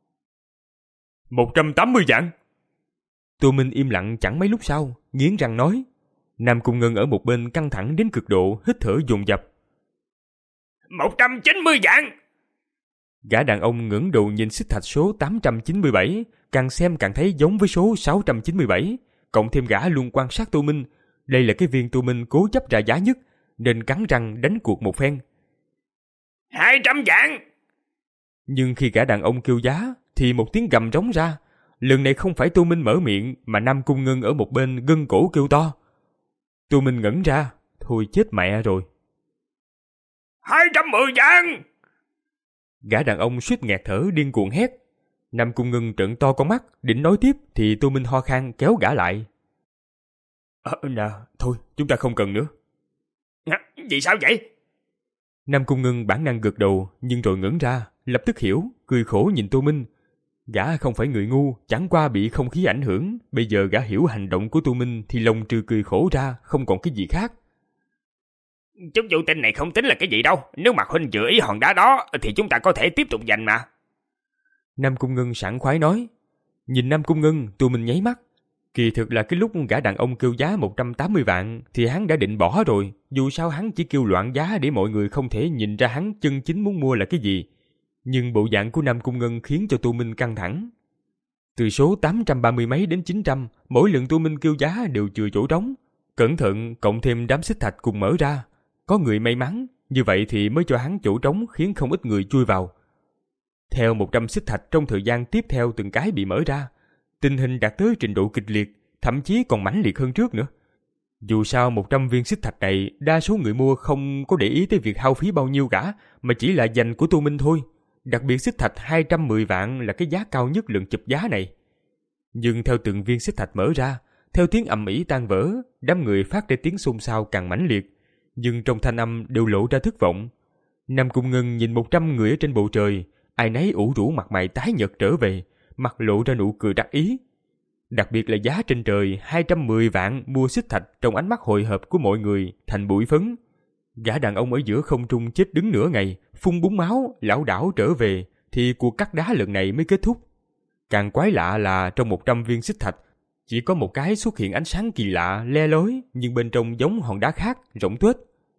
một trăm tám mươi vạn. Tô Minh im lặng chẳng mấy lúc sau, nghiến răng nói. Nam Cung Ngân ở một bên căng thẳng đến cực độ, hít thở dồn dập. một trăm chín mươi vạn. Gã đàn ông ngẩng đầu nhìn xích thạch số tám trăm chín mươi bảy, càng xem càng thấy giống với số sáu trăm chín mươi bảy, cộng thêm gã luôn quan sát Tô Minh. Đây là cái viên Tô Minh cố chấp ra giá nhất, nên cắn răng đánh cuộc một phen. hai trăm vạn. Nhưng khi gã đàn ông kêu giá, thì một tiếng gầm rống ra. Lần này không phải Tô Minh mở miệng, mà Nam Cung Ngân ở một bên gân cổ kêu to. Tô Minh ngẩn ra, thôi chết mẹ rồi. hai trăm mười vạn. Gã đàn ông suýt nghẹt thở điên cuồng hét. Nam Cung Ngân trợn to con mắt, định nói tiếp thì Tô Minh ho khan kéo gã lại. À, nè, thôi, chúng ta không cần nữa. À, vì sao vậy? Nam Cung Ngân bản năng gật đầu, nhưng rồi ngẩn ra, lập tức hiểu, cười khổ nhìn Tô Minh. Gã không phải người ngu, chẳng qua bị không khí ảnh hưởng. Bây giờ gã hiểu hành động của Tô Minh thì lòng trừ cười khổ ra, không còn cái gì khác. Chút vô tinh này không tính là cái gì đâu. Nếu mà Huynh dự ý hòn đá đó thì chúng ta có thể tiếp tục giành mà. Nam Cung Ngân sảng khoái nói. Nhìn Nam Cung Ngân, Tô Minh nháy mắt. Kỳ thực là cái lúc gã đàn ông kêu giá một trăm tám mươi vạn thì hắn đã định bỏ rồi. Dù sao hắn chỉ kêu loạn giá để mọi người không thể nhìn ra hắn chân chính muốn mua là cái gì. Nhưng bộ dạng của Nam Cung Ngân khiến cho Tô Minh căng thẳng. Từ số tám trăm ba mươi mấy đến chín trăm, mỗi lần Tô Minh kêu giá đều chừa chỗ trống. Cẩn thận cộng thêm đám xích thạch cùng mở ra. Có người may mắn, như vậy thì mới cho hắn chỗ trống khiến không ít người chui vào. Theo một trăm xích thạch trong thời gian tiếp theo từng cái bị mở ra, tình hình đạt tới trình độ kịch liệt, thậm chí còn mãnh liệt hơn trước nữa. Dù sao một trăm viên xích thạch này, đa số người mua không có để ý tới việc hao phí bao nhiêu cả, mà chỉ là dành của Tô Minh thôi. Đặc biệt xích thạch hai trăm mười vạn là cái giá cao nhất lần chụp giá này. Nhưng theo từng viên xích thạch mở ra, theo tiếng ầm ĩ tan vỡ, đám người phát ra tiếng xôn xao càng mãnh liệt, nhưng trong thanh âm đều lộ ra thất vọng. Nam Cung Ngân nhìn một trăm người ở trên bầu trời, ai nấy ủ rũ mặt mày tái nhợt trở về, mặt lộ ra nụ cười đắc ý. Đặc biệt là giá trên trời hai trăm mười vạn mua xích thạch trong ánh mắt hồi hộp của mọi người thành bụi phấn. Gã đàn ông ở giữa không trung chết đứng nửa ngày, phun búng máu, lảo đảo trở về, thì cuộc cắt đá lần này mới kết thúc. Càng quái lạ là trong một trăm viên xích thạch, chỉ có một cái xuất hiện ánh sáng kỳ lạ, le lói, nhưng bên trong giống hòn đá khác, rỗng tuếch.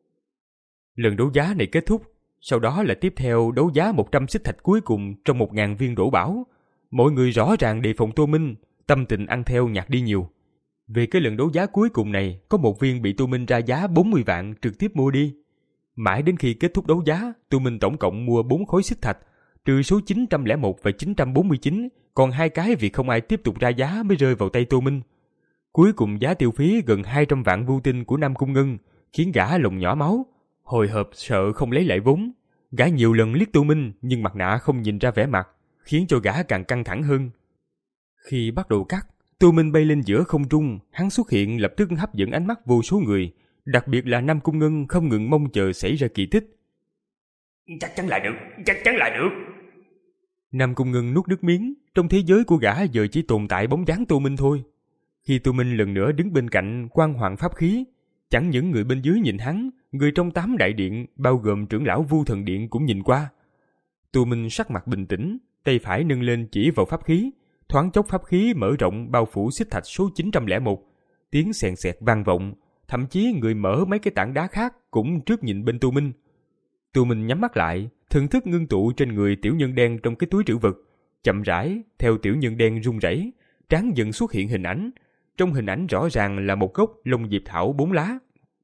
Lần đấu giá này kết thúc, sau đó là tiếp theo đấu giá một trăm xích thạch cuối cùng trong một nghìn viên đổ bảo. Mọi người rõ ràng đề phòng Tô Minh, tâm tình ăn theo nhạt đi nhiều. Về cái lần đấu giá cuối cùng này, có một viên bị Tô Minh ra giá bốn mươi vạn trực tiếp mua đi. Mãi đến khi kết thúc đấu giá, Tô Minh tổng cộng mua bốn khối xích thạch, trừ số chín trăm lẻ một và chín trăm bốn mươi chín, còn hai cái vì không ai tiếp tục ra giá mới rơi vào tay Tô Minh. Cuối cùng giá tiêu phí gần hai trăm vạn vu tinh của Nam Cung Ngân khiến gã lòng nhỏ máu, hồi hộp sợ không lấy lại vốn. Gã nhiều lần liếc Tô Minh nhưng mặt nạ không nhìn ra vẻ mặt, khiến cho gã càng căng thẳng hơn. Khi bắt đầu cắt, Tô Minh bay lên giữa không trung, hắn xuất hiện lập tức hấp dẫn ánh mắt vô số người, đặc biệt là Nam Cung Ngân không ngừng mong chờ xảy ra kỳ tích. Chắc chắn là được, chắc chắn là được. Nam Cung Ngân nuốt nước miếng, trong thế giới của gã giờ chỉ tồn tại bóng dáng Tô Minh thôi. Khi Tô Minh lần nữa đứng bên cạnh quan hoàng pháp khí, chẳng những người bên dưới nhìn hắn, người trong tám đại điện, bao gồm trưởng lão Vu Thần Điện cũng nhìn qua. Tô Minh sắc mặt bình tĩnh, tay phải nâng lên chỉ vào pháp khí, thoáng chốc pháp khí mở rộng bao phủ xích thạch số chín trăm lẻ một, tiếng xèn xẹt vang vọng, thậm chí người mở mấy cái tảng đá khác cũng trước nhìn bên Tô Minh. Tô Minh nhắm mắt lại, thần thức ngưng tụ trên người tiểu nhân đen trong cái túi trữ vật, chậm rãi theo tiểu nhân đen run rẩy, trán dần xuất hiện hình ảnh. Trong hình ảnh rõ ràng là một gốc lông diệp thảo bốn lá.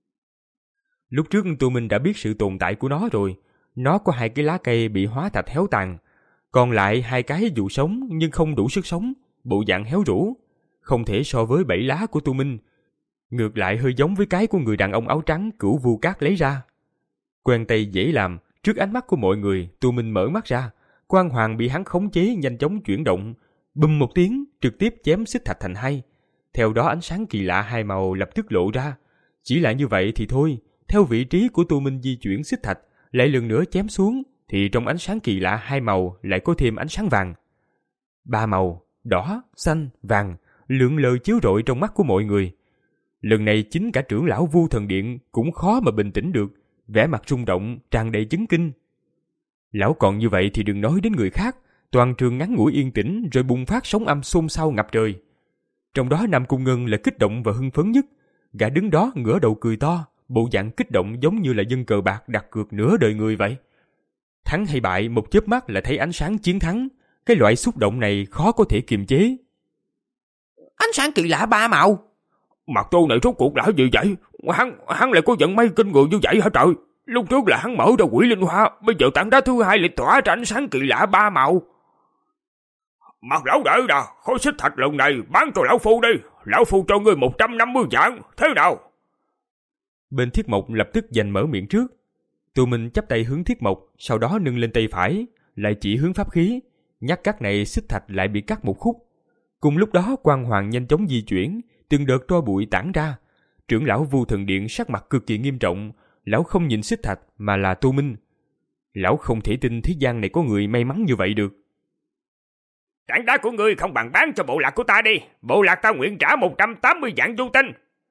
Lúc trước Tô Minh đã biết sự tồn tại của nó rồi. Nó có hai cái lá cây bị hóa thạch héo tàn, còn lại hai cái dù sống nhưng không đủ sức sống, bộ dạng héo rũ, không thể so với bảy lá của Tô Minh. Ngược lại hơi giống với cái của người đàn ông áo trắng Cửu Vu Cát lấy ra. Quen tay dễ làm, trước ánh mắt của mọi người, Tô Minh mở mắt ra, quang hoàng bị hắn khống chế nhanh chóng chuyển động, bùm một tiếng trực tiếp chém xích thạch thành hai. Theo đó ánh sáng kỳ lạ hai màu lập tức lộ ra. Chỉ là như vậy thì thôi, theo vị trí của Tô Minh di chuyển xích thạch, lại lần nữa chém xuống, thì trong ánh sáng kỳ lạ hai màu lại có thêm ánh sáng vàng. Ba màu, đỏ, xanh, vàng, lượn lờ chiếu rọi trong mắt của mọi người. Lần này chính cả trưởng lão Vu Thần Điện cũng khó mà bình tĩnh được, vẻ mặt rung động, tràn đầy chấn kinh. Lão còn như vậy thì đừng nói đến người khác, toàn trường ngắn ngủi yên tĩnh rồi bùng phát sóng âm xôn xao ngập trời. Trong đó Nam Cung Ngân là kích động và hưng phấn nhất, gã đứng đó ngửa đầu cười to, bộ dạng kích động giống như là dân cờ bạc đặt cược nửa đời người vậy. Thắng hay bại một chớp mắt là thấy ánh sáng chiến thắng, cái loại xúc động này khó có thể kiềm chế. Ánh sáng kỳ lạ ba màu. Mặt Tô này rốt cuộc là gì vậy? Hắn hắn lại có vận may kinh người như vậy hả trời? Lúc trước là hắn mở ra quỷ linh hoa, bây giờ tảng đá thứ hai lại tỏa ra ánh sáng kỳ lạ ba màu. Mặt lão đại nè, khối xích thạch lần này bán cho lão phu đi, lão phu cho ngươi một trăm năm mươi vạn, thế nào? Bên Thiết Mộc lập tức giành mở miệng trước. Tô Minh chắp tay hướng Thiết Mộc, sau đó nâng lên tay phải, lại chỉ hướng pháp khí, nhát cắt này xích thạch lại bị cắt một khúc. Cùng lúc đó quang hoàng nhanh chóng di chuyển, từng đợt tro bụi tản ra. Trưởng lão Vu Thần Điện sắc mặt cực kỳ nghiêm trọng, lão không nhìn xích thạch mà là Tô Minh. Lão không thể tin thế gian này có người may mắn như vậy được. Tảng đá của ngươi không bằng bán cho bộ lạc của ta đi, bộ lạc ta nguyện trả một trăm tám mươi vạn vu tinh.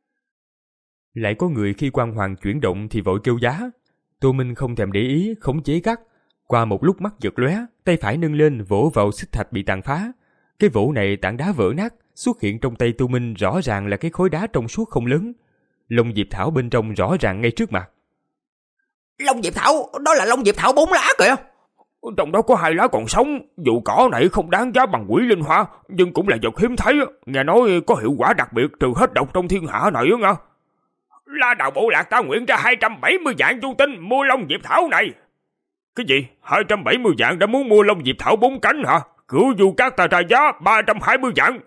Lại có người khi quang hoàng chuyển động thì vội kêu giá. Tô Minh không thèm để ý, khống chế cắt. Qua một lúc mắt giật lóe, tay phải nâng lên vỗ vào xích thạch bị tàn phá. Cái vỗ này tảng đá vỡ nát, xuất hiện trong tay Tô Minh rõ ràng là cái khối đá trong suốt không lớn. Lông diệp thảo bên trong rõ ràng ngay trước mặt. Lông diệp thảo, đó là lông diệp thảo bốn lá kìa. Trong đó có hai lá còn sống, dù cỏ này không đáng giá bằng quỷ linh hoa, nhưng cũng là vật hiếm thấy, nghe nói có hiệu quả đặc biệt trừ hết độc trong thiên hạ này á nha. La đạo bộ lạc ta nguyện ra hai trăm bảy mươi vạn vu tinh mua lông diệp thảo này. Cái gì? hai trăm bảy mươi vạn đã muốn mua lông diệp thảo bốn cánh hả? Cửu Vu Cát ta ra giá ba trăm hai mươi vạn.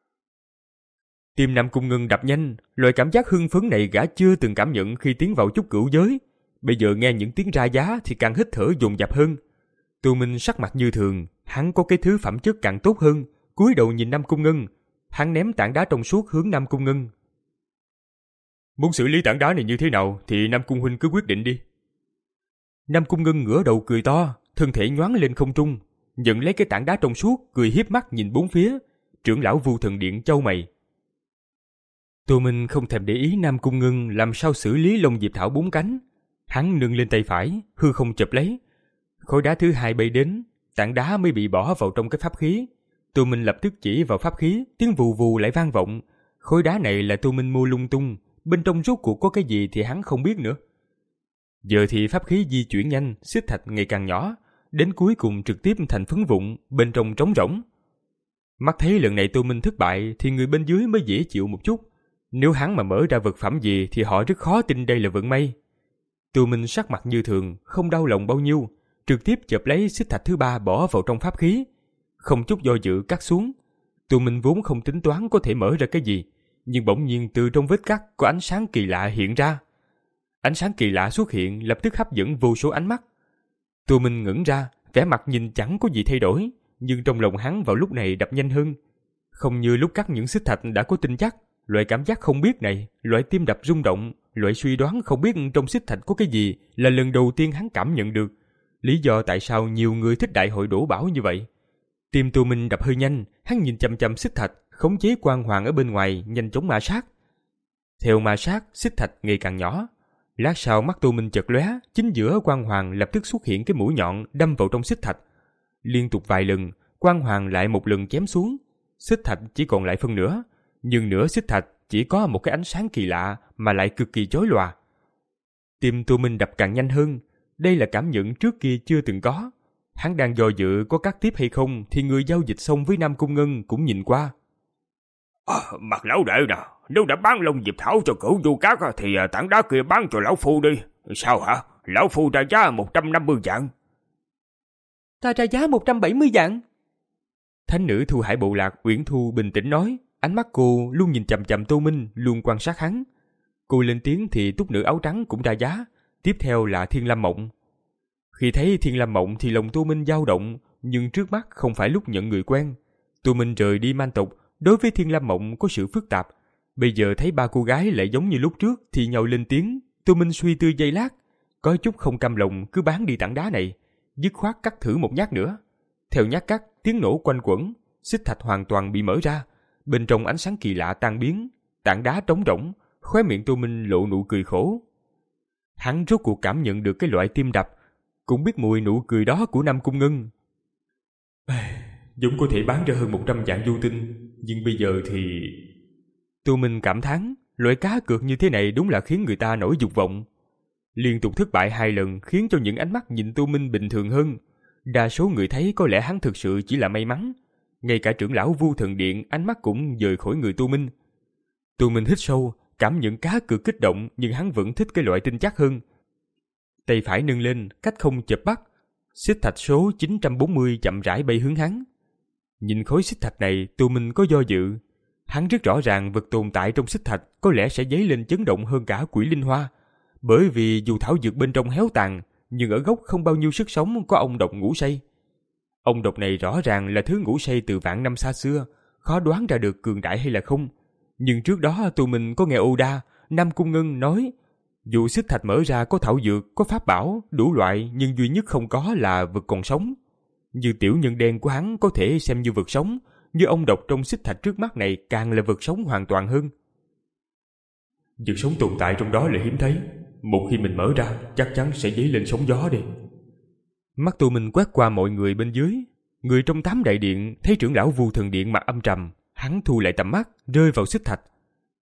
Tim Nam Cung Ngân đập nhanh, loại cảm giác hưng phấn này gã chưa từng cảm nhận khi tiến vào chút cửu giới. Bây giờ nghe những tiếng ra giá thì càng hít thở dồn dập hơn. Tô Minh sắc mặt như thường, hắn có cái thứ phẩm chất càng tốt hơn, cúi đầu nhìn Nam Cung Ngân, hắn ném tảng đá trong suốt hướng Nam Cung Ngân. Muốn xử lý tảng đá này như thế nào thì Nam Cung huynh cứ quyết định đi. Nam Cung Ngân ngửa đầu cười to, thân thể nhoáng lên không trung, nhận lấy cái tảng đá trong suốt, cười hiếp mắt nhìn bốn phía. Trưởng lão Vu Thần Điện chau mày. Tô Minh không thèm để ý Nam Cung Ngân làm sao xử lý lông diệp thảo bốn cánh, hắn nâng lên tay phải, hư không chụp lấy. Khối đá thứ hai bay đến, tảng đá mới bị bỏ vào trong cái pháp khí. Tô Minh lập tức chỉ vào pháp khí, tiếng vù vù lại vang vọng. Khối đá này là Tô Minh mua lung tung, bên trong rốt cuộc có cái gì thì hắn không biết nữa. Giờ thì pháp khí di chuyển nhanh, xích thạch ngày càng nhỏ, đến cuối cùng trực tiếp thành phấn vụn, bên trong trống rỗng. Mắt thấy lần này Tô Minh thất bại thì người bên dưới mới dễ chịu một chút. Nếu hắn mà mở ra vật phẩm gì thì họ rất khó tin đây là vận may. Tô Minh sắc mặt như thường, không đau lòng bao nhiêu, trực tiếp chộp lấy xích thạch thứ ba bỏ vào trong pháp khí, không chút do dự cắt xuống. Tụi mình vốn không tính toán có thể mở ra cái gì, nhưng bỗng nhiên từ trong vết cắt có ánh sáng kỳ lạ hiện ra. Ánh sáng kỳ lạ xuất hiện lập tức hấp dẫn vô số ánh mắt. Tụi mình ngẩng ra, vẻ mặt nhìn chẳng có gì thay đổi, nhưng trong lòng hắn vào lúc này đập nhanh hơn. Không như lúc cắt những xích thạch đã có tin chắc, loại cảm giác không biết này, loại tim đập rung động, loại suy đoán không biết trong xích thạch có cái gì là lần đầu tiên hắn cảm nhận được. Lý do tại sao nhiều người thích đại hội đổ bảo như vậy. Tim Tô Minh đập hơi nhanh, hắn nhìn chằm chằm xích thạch, khống chế quang hoàng ở bên ngoài, nhanh chóng ma sát. Theo ma sát, xích thạch ngày càng nhỏ. Lát sau mắt Tô Minh chợt lóe, chính giữa quang hoàng lập tức xuất hiện cái mũi nhọn đâm vào trong xích thạch. Liên tục vài lần, quang hoàng lại một lần chém xuống, xích thạch chỉ còn lại phân nửa, nhưng nửa xích thạch chỉ có một cái ánh sáng kỳ lạ mà lại cực kỳ chói lòa. Tim Tô Minh đập càng nhanh hơn, đây là cảm nhận trước kia chưa từng có. Hắn đang do dự có cắt tiếp hay không thì người giao dịch xong với Nam Cung Ngân cũng nhìn qua. À, Mặt lão đệ nè, nếu đã bán Long Diệp Thảo cho cửu du cát thì tảng đá kia bán cho lão phu đi. Sao hả? Lão phu ra giá một trăm năm mươi vạn. Ta ra giá một trăm bảy mươi vạn. Thánh nữ Thu Hải Bộ Lạc Uyển Thu bình tĩnh nói, ánh mắt cô luôn nhìn chằm chằm Tô Minh, luôn quan sát hắn. Cô lên tiếng thì túc nữ áo trắng cũng ra giá, tiếp theo là Thiên Lam Mộng. Khi thấy Thiên Lam Mộng thì lòng Tô Minh dao động, nhưng trước mắt không phải lúc nhận người quen. Tô Minh rời đi Man tộc, đối với Thiên Lam Mộng có sự phức tạp. Bây giờ thấy ba cô gái lại giống như lúc trước thì nhau lên tiếng. Tô Minh suy tư giây lát, có chút không cam lòng cứ bán đi tảng đá này, dứt khoát cắt thử một nhát nữa. Theo nhát cắt, tiếng nổ quanh quẩn, xích thạch hoàn toàn bị mở ra, bên trong ánh sáng kỳ lạ tan biến, tảng đá trống rỗng. Khóe miệng Tô Minh lộ nụ cười khổ. Hắn rốt cuộc cảm nhận được cái loại tim đập, cũng biết mùi nụ cười đó của Nam Cung Ngân. Dũng có thể bán ra hơn một trăm vạn du tinh, nhưng bây giờ thì... Tô Minh cảm thán, loại cá cược như thế này đúng là khiến người ta nổi dục vọng. Liên tục thất bại hai lần khiến cho những ánh mắt nhìn Tô Minh bình thường hơn. Đa số người thấy có lẽ hắn thực sự chỉ là may mắn. Ngay cả trưởng lão Vu Thần Điện ánh mắt cũng dời khỏi người Tô Minh. Tô Minh hít sâu, cảm nhận cá cược kích động, nhưng hắn vẫn thích cái loại tin chắc hơn. Tay phải nâng lên, cách không chợp bắt, xích thạch số chín trăm bốn mươi chậm rãi bay hướng hắn. Nhìn khối xích thạch này, Tô Minh có do dự. Hắn rất rõ ràng vật tồn tại trong xích thạch có lẽ sẽ dấy lên chấn động hơn cả quỷ linh hoa, bởi vì dù thảo dược bên trong héo tàn, nhưng ở gốc không bao nhiêu sức sống có ong độc ngủ say. Ong độc này rõ ràng là thứ ngủ say từ vạn năm xa xưa, khó đoán ra được cường đại hay là không. Nhưng trước đó tụi mình có nghe Oda, Nam Cung Ngân nói, dù xích thạch mở ra có thảo dược, có pháp bảo, đủ loại, nhưng duy nhất không có là vật còn sống. Như tiểu nhân đen của hắn có thể xem như vật sống, như ong độc trong xích thạch trước mắt này càng là vật sống hoàn toàn hơn. Vật sống tồn tại trong đó là hiếm thấy, một khi mình mở ra chắc chắn sẽ dấy lên sóng gió đi. Mắt tụi mình quét qua mọi người bên dưới, người trong tám đại điện thấy trưởng lão Vu Thần Điện mặt âm trầm, hắn thu lại tầm mắt, rơi vào xích thạch.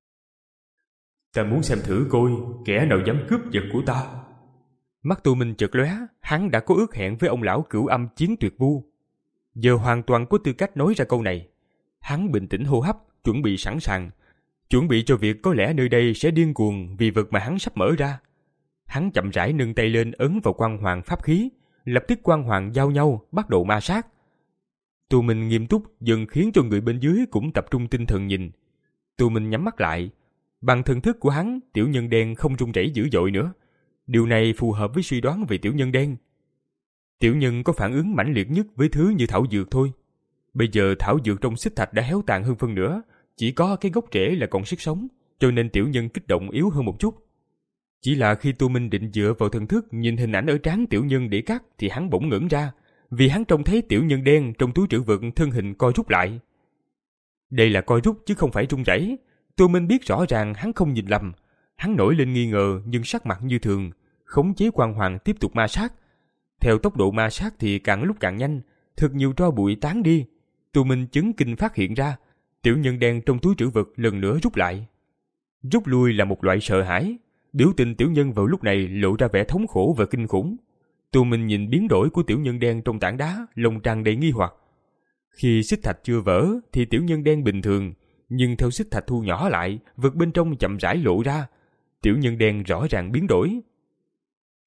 Ta muốn xem thử coi kẻ nào dám cướp vật của ta. Mắt tụi mình chợt lóe, hắn đã có ước hẹn với ông lão Cửu Âm Chiến Tuyệt Vu, giờ hoàn toàn có tư cách nói ra câu này. Hắn bình tĩnh hô hấp, chuẩn bị sẵn sàng, chuẩn bị cho việc có lẽ nơi đây sẽ điên cuồng vì vật mà hắn sắp mở ra. Hắn chậm rãi nâng tay lên ấn vào quang hoàng pháp khí, lập tức quang hoàng giao nhau bắt đầu ma sát. Tụi mình nghiêm túc dần khiến cho người bên dưới cũng tập trung tinh thần nhìn. Tụi mình nhắm mắt lại, bằng thần thức của hắn, tiểu nhân đen không rung rẩy dữ dội nữa. Điều này phù hợp với suy đoán về tiểu nhân đen. Tiểu nhân có phản ứng mãnh liệt nhất với thứ như thảo dược thôi. Bây giờ thảo dược trong xích thạch đã héo tàn hơn phân nửa, chỉ có cái gốc rễ là còn sức sống, cho nên tiểu nhân kích động yếu hơn một chút. Chỉ là khi Tô Minh định dựa vào thần thức nhìn hình ảnh ở trán tiểu nhân để cắt thì hắn bỗng ngẩn ra, vì hắn trông thấy tiểu nhân đen trong túi trữ vật thân hình co rút lại. Đây là co rút chứ không phải rung rẩy. Tô Minh biết rõ ràng hắn không nhìn lầm. Hắn nổi lên nghi ngờ nhưng sắc mặt như thường, khống chế quang hoàng tiếp tục ma sát. Theo tốc độ ma sát thì càng lúc càng nhanh, thật nhiều tro bụi tán đi. Tô Minh chấn kinh phát hiện ra, tiểu nhân đen trong túi trữ vật lần nữa rút lại. Rút lui là một loại sợ hãi. Biểu tình tiểu nhân vào lúc này lộ ra vẻ thống khổ và kinh khủng. Tô Minh nhìn biến đổi của tiểu nhân đen trong tảng đá, lòng tràn đầy nghi hoặc. Khi xích thạch chưa vỡ thì tiểu nhân đen bình thường, nhưng theo xích thạch thu nhỏ lại, vật bên trong chậm rãi lộ ra. Tiểu nhân đen rõ ràng biến đổi.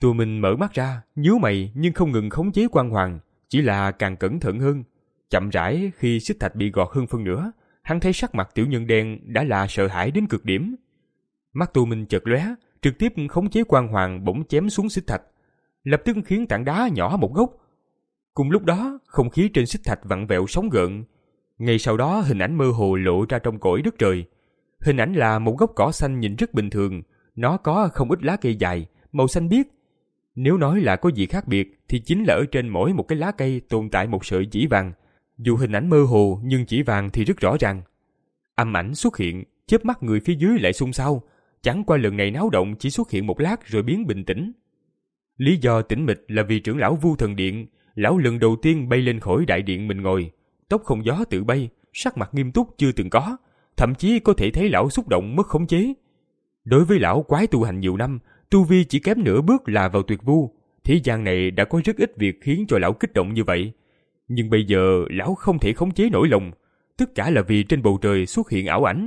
Tô Minh mở mắt ra, nhíu mày nhưng không ngừng khống chế quan hoàng, chỉ là càng cẩn thận hơn. Chậm rãi khi xích thạch bị gọt hơn phân nửa, hắn thấy sắc mặt tiểu nhân đen đã là sợ hãi đến cực điểm. Mắt Tô Minh chợt lóe, trực tiếp khống chế quan hoàng bỗng chém xuống xích thạch, lập tức khiến tảng đá nhỏ một góc. Cùng lúc đó, không khí trên xích thạch vặn vẹo sóng gợn. Ngay sau đó hình ảnh mơ hồ lộ ra trong cõi đất trời. Hình ảnh là một gốc cỏ xanh nhìn rất bình thường, nó có không ít lá cây dài, màu xanh biếc. Nếu nói là có gì khác biệt thì chính là ở trên mỗi một cái lá cây tồn tại một sợi chỉ vàng. Dù hình ảnh mơ hồ nhưng chỉ vàng thì rất rõ ràng. Âm ảnh xuất hiện, chớp mắt người phía dưới lại xôn xao. Chẳng qua lần này náo động chỉ xuất hiện một lát rồi biến bình tĩnh. Lý do tĩnh mịch là vì trưởng lão Vu Thần Điện, lão lần đầu tiên bay lên khỏi đại điện mình ngồi, tóc không gió tự bay, sắc mặt nghiêm túc chưa từng có, thậm chí có thể thấy lão xúc động mất khống chế. Đối với lão quái tu hành nhiều năm, tu vi chỉ kém nửa bước là vào tuyệt vu, thế gian này đã có rất ít việc khiến cho lão kích động như vậy. Nhưng bây giờ lão không thể khống chế nổi lòng, tất cả là vì trên bầu trời xuất hiện ảo ảnh.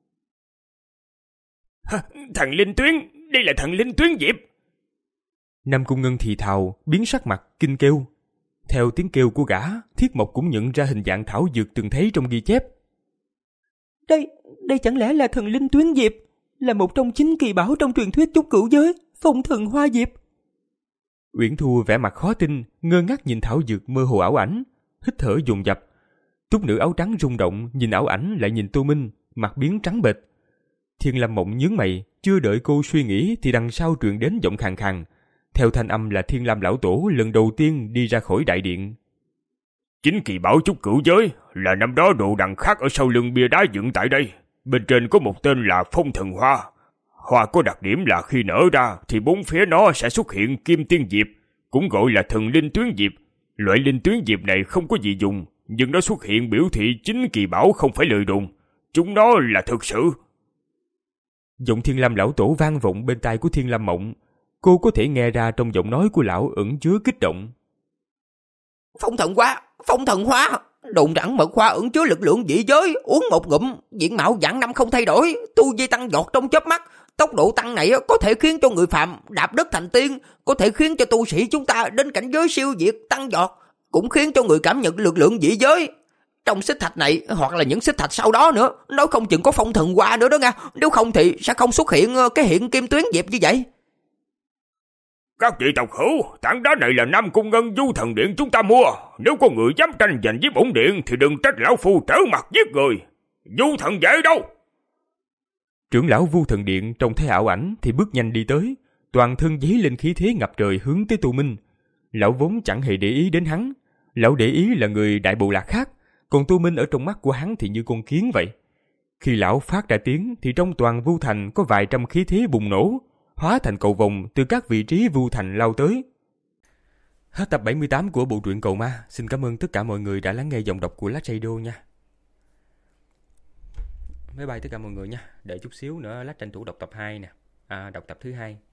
Thần linh tuyến, đây là thần linh tuyến diệp. Nam Cung Ngân thì thào, biến sắc mặt, kinh kêu. Theo tiếng kêu của gã, Thiết Mộc cũng nhận ra hình dạng thảo dược từng thấy trong ghi chép. Đây, đây chẳng lẽ là thần linh tuyến diệp, là một trong chín kỳ bảo trong truyền thuyết trúc cửu giới, phong thần hoa diệp. Uyển Thu vẻ mặt khó tin, ngơ ngác nhìn thảo dược mơ hồ ảo ảnh, hít thở dồn dập. Túc nữ áo trắng rung động, nhìn ảo ảnh lại nhìn Tô Minh, mặt biến trắng bệch. Thiên Lâm Mộng nhướng mày, chưa đợi cô suy nghĩ thì đằng sau truyền đến giọng khàn khàn. Theo thanh âm là Thiên Lam lão tổ lần đầu tiên đi ra khỏi đại điện. Chính kỳ bảo trúc cửu giới là năm đó đồ đằng khác ở sau lưng bia đá dựng tại đây. Bên trên có một tên là phong thần hoa. Hoa có đặc điểm là khi nở ra thì bốn phía nó sẽ xuất hiện kim tiên diệp, cũng gọi là thần linh tuyến diệp. Loại linh tuyến diệp này không có gì dùng, nhưng nó xuất hiện biểu thị chính kỳ bảo không phải lời đồn. Chúng nó là thực sự. Giọng Thiên Lam lão tổ vang vọng bên tai của Thiên Lam Mộng. Cô có thể nghe ra trong giọng nói của lão ẩn chứa kích động. Phong thần hoa, phong thần hoa, đồn rắn mật hoa ẩn chứa lực lượng dị giới, uống một ngụm, diện mạo vạn năm không thay đổi, tu vi tăng vọt trong chớp mắt. Tốc độ tăng này có thể khiến cho người phạm đạp đất thành tiên, có thể khiến cho tu sĩ chúng ta đến cảnh giới siêu việt tăng vọt, cũng khiến cho người cảm nhận lực lượng dị giới. Trong xích thạch này hoặc là những xích thạch sau đó nữa, nói không chừng có phong thần hoa nữa đó nha, nếu không thì sẽ không xuất hiện cái hiện kim tuyến diệp như vậy. Các vị tộc hữu, tảng đá này là Nam Cung Ngân Du Thần Điện chúng ta mua. Nếu có người dám tranh giành với bổn điện thì đừng trách lão phu trở mặt giết người. Du thần dễ đâu. Trưởng lão Vu Thần Điện trông thấy ảo ảnh thì bước nhanh đi tới, toàn thân dấy lên khí thế ngập trời hướng tới Tô Minh. Lão vốn chẳng hề để ý đến hắn, lão để ý là người đại bộ lạc khác, còn Tô Minh ở trong mắt của hắn thì như con kiến vậy. Khi lão phát ra tiếng thì trong toàn Vu Thành có vài trăm khí thế bùng nổ, hóa thành cầu vồng từ các vị trí Vu Thành lao tới. Hết tập bảy mươi tám của bộ truyện Cầu Ma. Xin cảm ơn tất cả mọi người đã lắng nghe giọng đọc của Lách Radio nha. Bye bye tất cả mọi người nha. Đợi chút xíu nữa Lách tranh thủ đọc tập hai nè. À, đọc tập thứ hai.